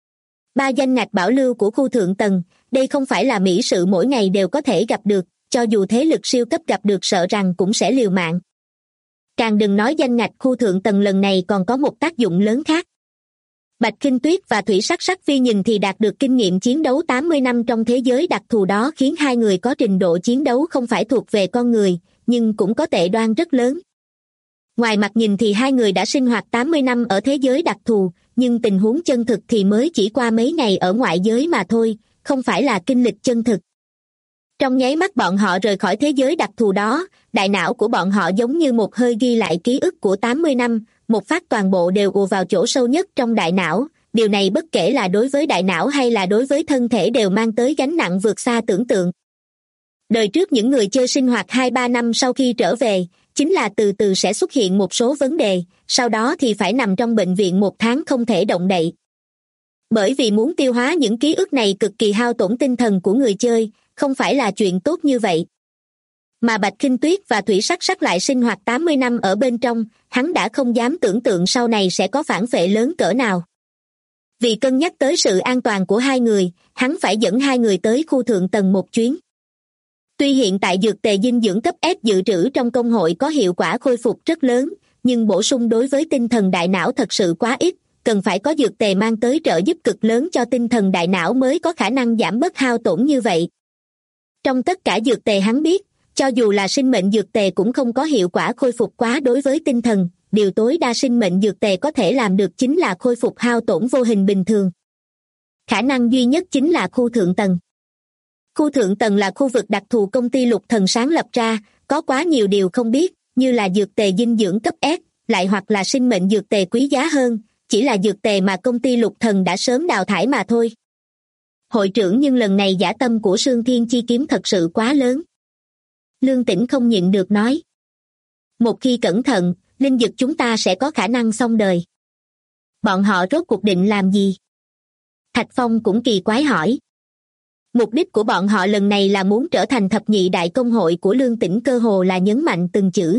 3 danh ngạch bảo lưu của khu thượng tầng, đây không phải là mỹ sự mỗi ngày đều có thể gặp được, cho dù thế lực siêu cấp gặp được sợ rằng cũng sẽ liều mạng. Càng đừng nói danh ngạch khu thượng tầng lần này còn có một tác dụng lớn khác. Bạch Kinh Tuyết và Thủy Sắc Sắc Vi nhìn thì đạt được kinh nghiệm chiến đấu 80 năm trong thế giới đặc thù đó khiến hai người có trình độ chiến đấu không phải thuộc về con người, nhưng cũng có tệ đoan rất lớn. Ngoài mặt nhìn thì hai người đã sinh hoạt 80 năm ở thế giới đặc thù, nhưng tình huống chân thực thì mới chỉ qua mấy ngày ở ngoại giới mà thôi, không phải là kinh lịch chân thực. Trong nháy mắt bọn họ rời khỏi thế giới đặc thù đó, đại não của bọn họ giống như một hơi ghi lại ký ức của 80 năm, một phát toàn bộ đều ùa vào chỗ sâu nhất trong đại não. Điều này bất kể là đối với đại não hay là đối với thân thể đều mang tới gánh nặng vượt xa tưởng tượng. Đời trước những người chơi sinh hoạt 2-3 năm sau khi trở về, chính là từ từ sẽ xuất hiện một số vấn đề, sau đó thì phải nằm trong bệnh viện 1 tháng không thể động đậy. Bởi vì muốn tiêu hóa những ký ức này cực kỳ hao tổn tinh thần của người chơi, không phải là chuyện tốt như vậy. Mà Bạch Kinh Tuyết và Thủy Sắc Sắc lại sinh hoạt 80 năm ở bên trong, hắn đã không dám tưởng tượng sau này sẽ có phản phệ lớn cỡ nào. Vì cân nhắc tới sự an toàn của hai người, hắn phải dẫn hai người tới khu thượng tầng một chuyến. Tuy hiện tại dược tề dinh dưỡng cấp S dự trữ trong công hội có hiệu quả khôi phục rất lớn, nhưng bổ sung đối với tinh thần đại não thật sự quá ít, cần phải có dược tề mang tới trợ giúp cực lớn cho tinh thần đại não mới có khả năng giảm bớt hao tổn như vậy. Trong tất cả dược tề hắn biết, cho dù là sinh mệnh dược tề cũng không có hiệu quả khôi phục quá đối với tinh thần, điều tối đa sinh mệnh dược tề có thể làm được chính là khôi phục hao tổn vô hình bình thường. Khả năng duy nhất chính là khu thượng tầng. Khu thượng tầng là khu vực đặc thù công ty Lục Thần sáng lập ra, có quá nhiều điều không biết, như là dược tề dinh dưỡng cấp S, lại hoặc là sinh mệnh dược tề quý giá hơn, chỉ là dược tề mà công ty Lục Thần đã sớm đào thải mà thôi. Hội trưởng, nhưng lần này dã tâm của Sương Thiên Chi Kiếm thật sự quá lớn. Lương Tĩnh không nhịn được nói. Một khi cẩn thận, linh dực chúng ta sẽ có khả năng xong đời. Bọn họ rốt cuộc định làm gì? Thạch Phong cũng kỳ quái hỏi. Mục đích của bọn họ lần này là muốn trở thành thập nhị đại công hội của Lương Tĩnh cơ hồ là nhấn mạnh từng chữ.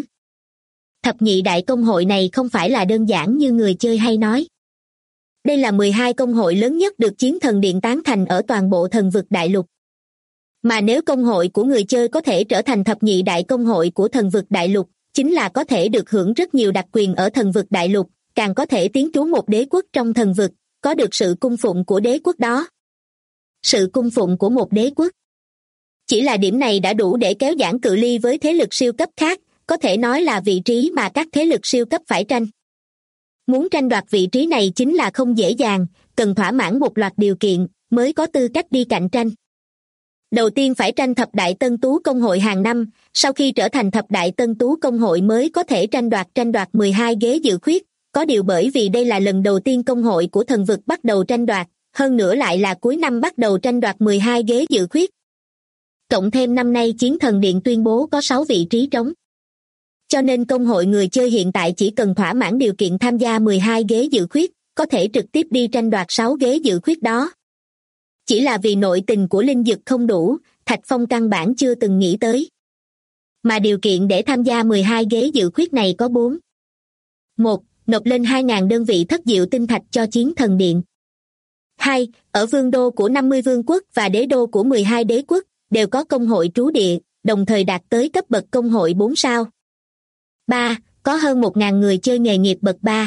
Thập nhị đại công hội này không phải là đơn giản như người chơi hay nói. Đây là 12 công hội lớn nhất được Chiến Thần Điện tán thành ở toàn bộ thần vực đại lục. Mà nếu công hội của người chơi có thể trở thành thập nhị đại công hội của thần vực đại lục, chính là có thể được hưởng rất nhiều đặc quyền ở thần vực đại lục, càng có thể tiến trú một đế quốc trong thần vực, có được sự cung phụng của đế quốc đó. Sự cung phụng của một đế quốc. Chỉ là điểm này đã đủ để kéo giãn cự ly với thế lực siêu cấp khác, có thể nói là vị trí mà các thế lực siêu cấp phải tranh. Muốn tranh đoạt vị trí này chính là không dễ dàng, cần thỏa mãn một loạt điều kiện mới có tư cách đi cạnh tranh. Đầu tiên phải tranh thập đại tân tú công hội hàng năm, sau khi trở thành thập đại tân tú công hội mới có thể tranh đoạt 12 ghế dự khuyết, có điều bởi vì đây là lần đầu tiên công hội của thần vực bắt đầu tranh đoạt, hơn nữa lại là cuối năm bắt đầu tranh đoạt 12 ghế dự khuyết. Cộng thêm năm nay Chiến Thần Điện tuyên bố có 6 vị trí trống. Cho nên công hội người chơi hiện tại chỉ cần thỏa mãn điều kiện tham gia 12 ghế dự khuyết, có thể trực tiếp đi tranh đoạt 6 ghế dự khuyết đó. Chỉ là vì nội tình của linh dực không đủ, Thạch Phong căn bản chưa từng nghĩ tới. Mà điều kiện để tham gia 12 ghế dự khuyết này có 4. 1. Nộp lên 2.000 đơn vị thất diệu tinh thạch cho Chiến Thần Điện. 2. Ở vương đô của 50 vương quốc và đế đô của 12 đế quốc, đều có công hội trú địa, đồng thời đạt tới cấp bậc công hội 4 sao. 3. Có hơn 1.000 người chơi nghề nghiệp bậc 3.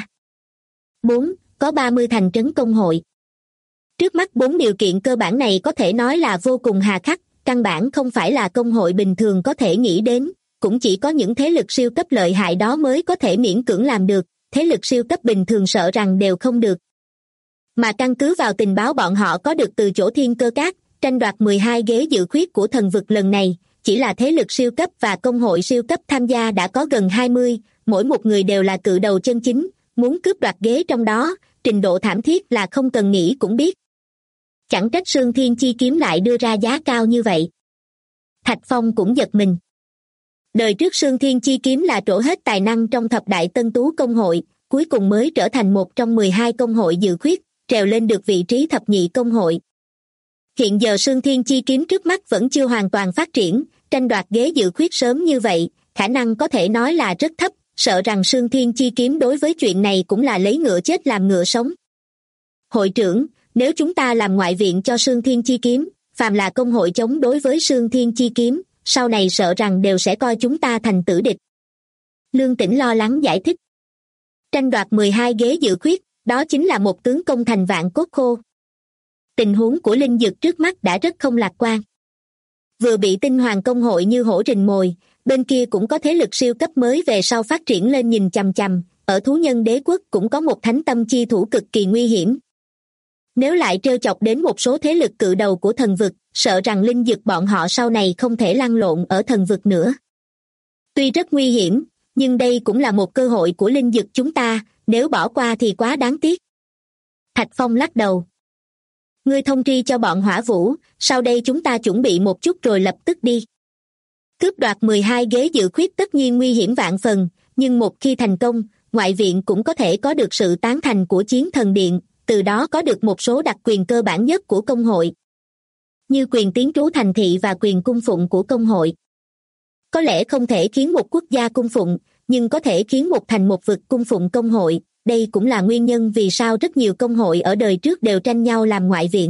4. Có 30 thành trấn công hội. Trước mắt 4 điều kiện cơ bản này có thể nói là vô cùng hà khắc, căn bản không phải là công hội bình thường có thể nghĩ đến, cũng chỉ có những thế lực siêu cấp lợi hại đó mới có thể miễn cưỡng làm được, thế lực siêu cấp bình thường sợ rằng đều không được. Mà căn cứ vào tình báo bọn họ có được từ chỗ Thiên Cơ Các, tranh đoạt 12 ghế dự khuyết của thần vực lần này, chỉ là thế lực siêu cấp và công hội siêu cấp tham gia đã có gần 20, mỗi một người đều là cự đầu chân chính, muốn cướp đoạt ghế trong đó, trình độ thảm thiết là không cần nghĩ cũng biết. Chẳng trách Sương Thiên Chi Kiếm lại đưa ra giá cao như vậy. Thạch Phong cũng giật mình. Đời trước Sương Thiên Chi Kiếm là trổ hết tài năng trong thập đại tân tú công hội, cuối cùng mới trở thành một trong 12 công hội dự khuyết, trèo lên được vị trí thập nhị công hội. Hiện giờ Sương Thiên Chi Kiếm trước mắt vẫn chưa hoàn toàn phát triển, tranh đoạt ghế dự khuyết sớm như vậy, khả năng có thể nói là rất thấp, sợ rằng Sương Thiên Chi Kiếm đối với chuyện này cũng là lấy ngựa chết làm ngựa sống. Hội trưởng, nếu chúng ta làm ngoại viện cho Sương Thiên Chi Kiếm, phàm là công hội chống đối với Sương Thiên Chi Kiếm, sau này sợ rằng đều sẽ coi chúng ta thành tử địch. Lương Tĩnh lo lắng giải thích. Tranh đoạt 12 ghế dự khuyết, đó chính là một tướng công thành vạn cốt khô. Tình huống của linh dực trước mắt đã rất không lạc quan. Vừa bị tinh hoàng công hội như hổ rình mồi, bên kia cũng có thế lực siêu cấp mới về sau phát triển lên nhìn chằm chằm, ở thú nhân đế quốc cũng có một thánh tâm chi thủ cực kỳ nguy hiểm. Nếu lại trêu chọc đến một số thế lực cự đầu của thần vực, sợ rằng linh dực bọn họ sau này không thể lăn lộn ở thần vực nữa. Tuy rất nguy hiểm, nhưng đây cũng là một cơ hội của linh dực chúng ta, nếu bỏ qua thì quá đáng tiếc. Thạch Phong lắc đầu. Ngươi thông tri cho bọn Hỏa Vũ, sau đây chúng ta chuẩn bị một chút rồi lập tức đi. Cướp đoạt 12 ghế dự khuyết tất nhiên nguy hiểm vạn phần, nhưng một khi thành công, ngoại viện cũng có thể có được sự tán thành của Chiến Thần Điện, từ đó có được một số đặc quyền cơ bản nhất của công hội. Như quyền tiến trú thành thị và quyền cung phụng của công hội. Có lẽ không thể khiến một quốc gia cung phụng, nhưng có thể khiến một thành một vực cung phụng công hội. Đây cũng là nguyên nhân vì sao rất nhiều công hội ở đời trước đều tranh nhau làm ngoại viện.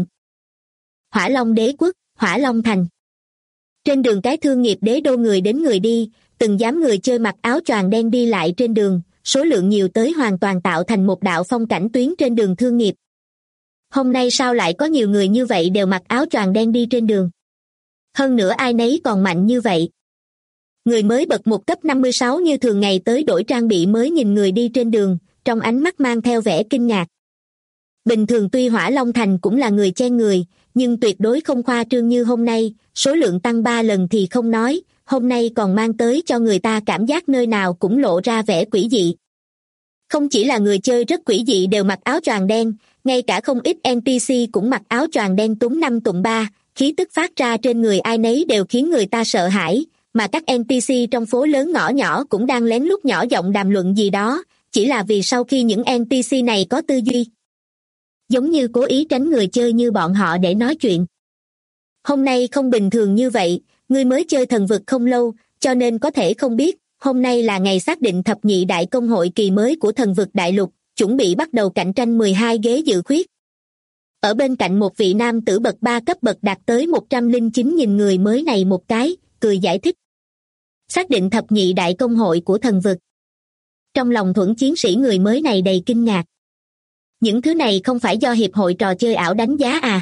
Hỏa Long Đế Quốc, Hỏa Long Thành. Trên đường cái thương nghiệp đế đô người đến người đi, từng dám người chơi mặc áo choàng đen đi lại trên đường, số lượng nhiều tới hoàn toàn tạo thành một đạo phong cảnh tuyến trên đường thương nghiệp. Hôm nay sao lại có nhiều người như vậy đều mặc áo choàng đen đi trên đường? Hơn nữa ai nấy còn mạnh như vậy. Người mới bậc một cấp 56 như thường ngày tới đổi trang bị mới nhìn người đi trên đường, trong ánh mắt mang theo vẻ kinh ngạc. Bình thường tuy Hỏa Long Thành cũng là người chen người, nhưng tuyệt đối không khoa trương như hôm nay, số lượng tăng 3 lần thì không nói, hôm nay còn mang tới cho người ta cảm giác nơi nào cũng lộ ra vẻ quỷ dị. Không chỉ là người chơi rất quỷ dị đều mặc áo choàng đen, ngay cả không ít NPC cũng mặc áo choàng đen túm 5 tụm 3, khí tức phát ra trên người ai nấy đều khiến người ta sợ hãi, mà các NPC trong phố lớn ngõ nhỏ cũng đang lén lút nhỏ giọng đàm luận gì đó, chỉ là vì sau khi những NPC này có tư duy. Giống như cố ý tránh người chơi như bọn họ để nói chuyện. Hôm nay không bình thường như vậy, ngươi mới chơi thần vực không lâu, cho nên có thể không biết, hôm nay là ngày xác định thập nhị đại công hội kỳ mới của thần vực đại lục, chuẩn bị bắt đầu cạnh tranh 12 ghế dự khuyết. Ở bên cạnh một vị nam tử bậc 3 cấp bậc đạt tới 109 nhìn người mới này một cái, cười giải thích. Xác định thập nhị đại công hội của thần vực. Trong lòng Thuẫn chiến sĩ người mới này đầy kinh ngạc. Những thứ này không phải do hiệp hội trò chơi ảo đánh giá à?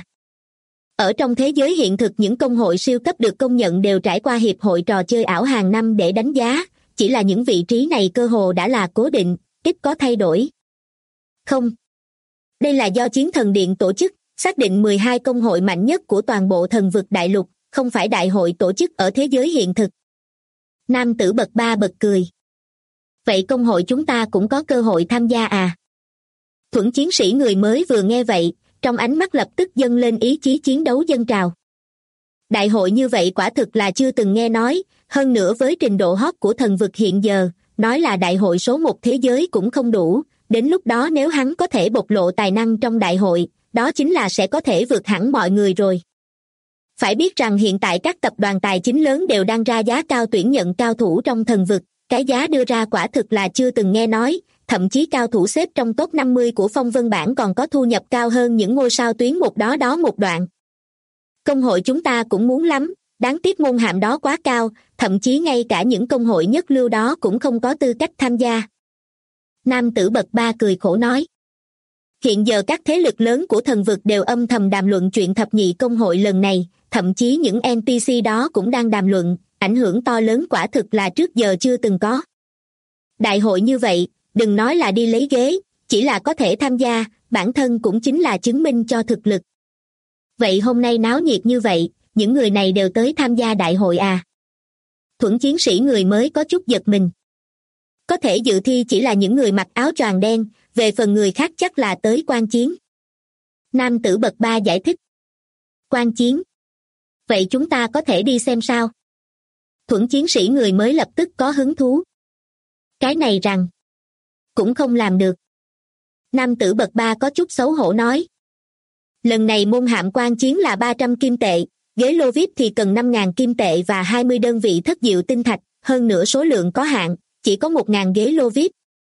Ở trong thế giới hiện thực những công hội siêu cấp được công nhận đều trải qua hiệp hội trò chơi ảo hàng năm để đánh giá, chỉ là những vị trí này cơ hồ đã là cố định, ít có thay đổi. Không. Đây là do Chiến Thần Điện tổ chức, xác định 12 công hội mạnh nhất của toàn bộ thần vực đại lục, không phải đại hội tổ chức ở thế giới hiện thực. Nam tử bậc 3 bật cười. Vậy công hội chúng ta cũng có cơ hội tham gia à? Thuẫn chiến sĩ người mới vừa nghe vậy, trong ánh mắt lập tức dâng lên ý chí chiến đấu dâng trào. Đại hội như vậy quả thực là chưa từng nghe nói, hơn nữa với trình độ hot của thần vực hiện giờ, nói là đại hội số 1 thế giới cũng không đủ, đến lúc đó nếu hắn có thể bộc lộ tài năng trong đại hội, đó chính là sẽ có thể vượt hẳn mọi người rồi. Phải biết rằng hiện tại các tập đoàn tài chính lớn đều đang ra giá cao tuyển nhận cao thủ trong thần vực, cái giá đưa ra quả thực là chưa từng nghe nói, thậm chí cao thủ xếp trong top 50 của phong vân bảng còn có thu nhập cao hơn những ngôi sao tuyến một đó một đoạn. Công hội chúng ta cũng muốn lắm, đáng tiếc môn hàm đó quá cao, thậm chí ngay cả những công hội nhất lưu đó cũng không có tư cách tham gia. Nam tử bậc 3 cười khổ nói. Hiện giờ các thế lực lớn của thần vực đều âm thầm đàm luận chuyện thập nhị công hội lần này, thậm chí những NPC đó cũng đang đàm luận, ảnh hưởng to lớn quả thực là trước giờ chưa từng có. Đại hội như vậy, đừng nói là đi lấy ghế, chỉ là có thể tham gia, bản thân cũng chính là chứng minh cho thực lực. Vậy hôm nay náo nhiệt như vậy, những người này đều tới tham gia đại hội à? Thuẫn chiến sĩ người mới có chút giật mình. Có thể dự thi chỉ là những người mặc áo choàng đen, về phần người khác chắc là tới quan chiến. Nam tử bậc 3 giải thích. Quan chiến? Vậy chúng ta có thể đi xem sao? Thuẫn chiến sĩ người mới lập tức có hứng thú. Cái này rằng cũng không làm được. Nam tử bậc 3 có chút xấu hổ nói. Lần này môn hạm quan chiến là 300 kim tệ, ghế lô VIP thì cần 5.000 kim tệ và 20 đơn vị thất diệu tinh thạch, hơn nữa số lượng có hạn, chỉ có 1.000 ghế lô VIP.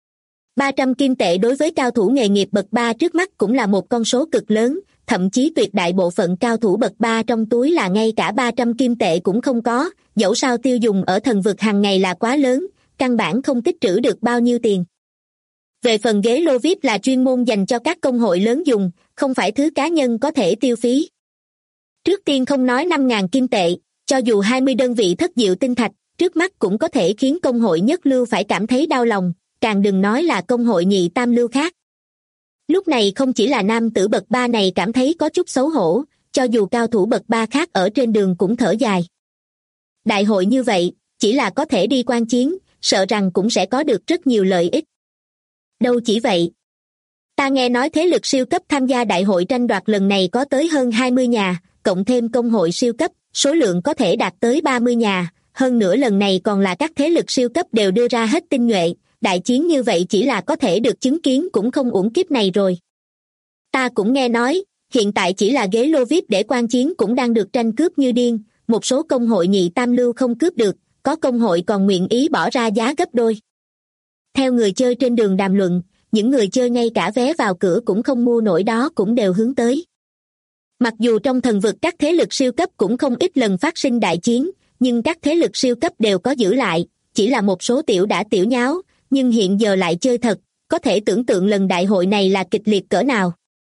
300 kim tệ đối với cao thủ nghề nghiệp bậc 3 trước mắt cũng là một con số cực lớn, thậm chí tuyệt đại bộ phận cao thủ bậc 3 trong túi là ngay cả 300 kim tệ cũng không có, dẫu sao tiêu dùng ở thần vực hàng ngày là quá lớn, căn bản không tích trữ được bao nhiêu tiền. Về phần ghế lô VIP là chuyên môn dành cho các công hội lớn dùng, không phải thứ cá nhân có thể tiêu phí. Trước tiên không nói 5.000 kim tệ, cho dù 20 đơn vị thất diệu tinh thạch, trước mắt cũng có thể khiến công hội nhất lưu phải cảm thấy đau lòng, càng đừng nói là công hội nhị tam lưu khác. Lúc này không chỉ là nam tử bậc 3 này cảm thấy có chút xấu hổ, cho dù cao thủ bậc 3 khác ở trên đường cũng thở dài. Đại hội như vậy, chỉ là có thể đi quan chiến, sợ rằng cũng sẽ có được rất nhiều lợi ích. Đâu chỉ vậy. Ta nghe nói thế lực siêu cấp tham gia đại hội tranh đoạt lần này có tới hơn 20 nhà, cộng thêm công hội siêu cấp, số lượng có thể đạt tới 30 nhà, hơn nữa lần này còn là các thế lực siêu cấp đều đưa ra hết tinh nhuệ, đại chiến như vậy chỉ là có thể được chứng kiến cũng không uổng kiếp này rồi. Ta cũng nghe nói, hiện tại chỉ là ghế lô VIP để quan chiến cũng đang được tranh cướp như điên, một số công hội nhị tam lưu không cướp được, có công hội còn nguyện ý bỏ ra giá gấp đôi. Theo người chơi trên đường đàm luận, những người chơi ngay cả vé vào cửa cũng không mua nổi đó cũng đều hướng tới. Mặc dù trong thần vực các thế lực siêu cấp cũng không ít lần phát sinh đại chiến, nhưng các thế lực siêu cấp đều có giữ lại, chỉ là một số tiểu đã tiểu nháo, nhưng hiện giờ lại chơi thật, có thể tưởng tượng lần đại hội này là kịch liệt cỡ nào.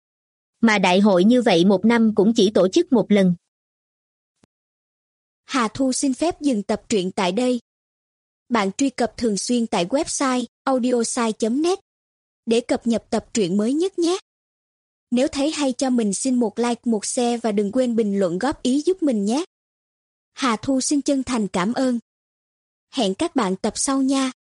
Mà đại hội như vậy một năm cũng chỉ tổ chức một lần. Hà Thu xin phép dừng tập truyện tại đây. Bạn truy cập thường xuyên tại website audiosai.net để cập nhật tập truyện mới nhất nhé. Nếu thấy hay cho mình xin một like, một share và đừng quên bình luận góp ý giúp mình nhé. Hà Thu xin chân thành cảm ơn. Hẹn các bạn tập sau nha.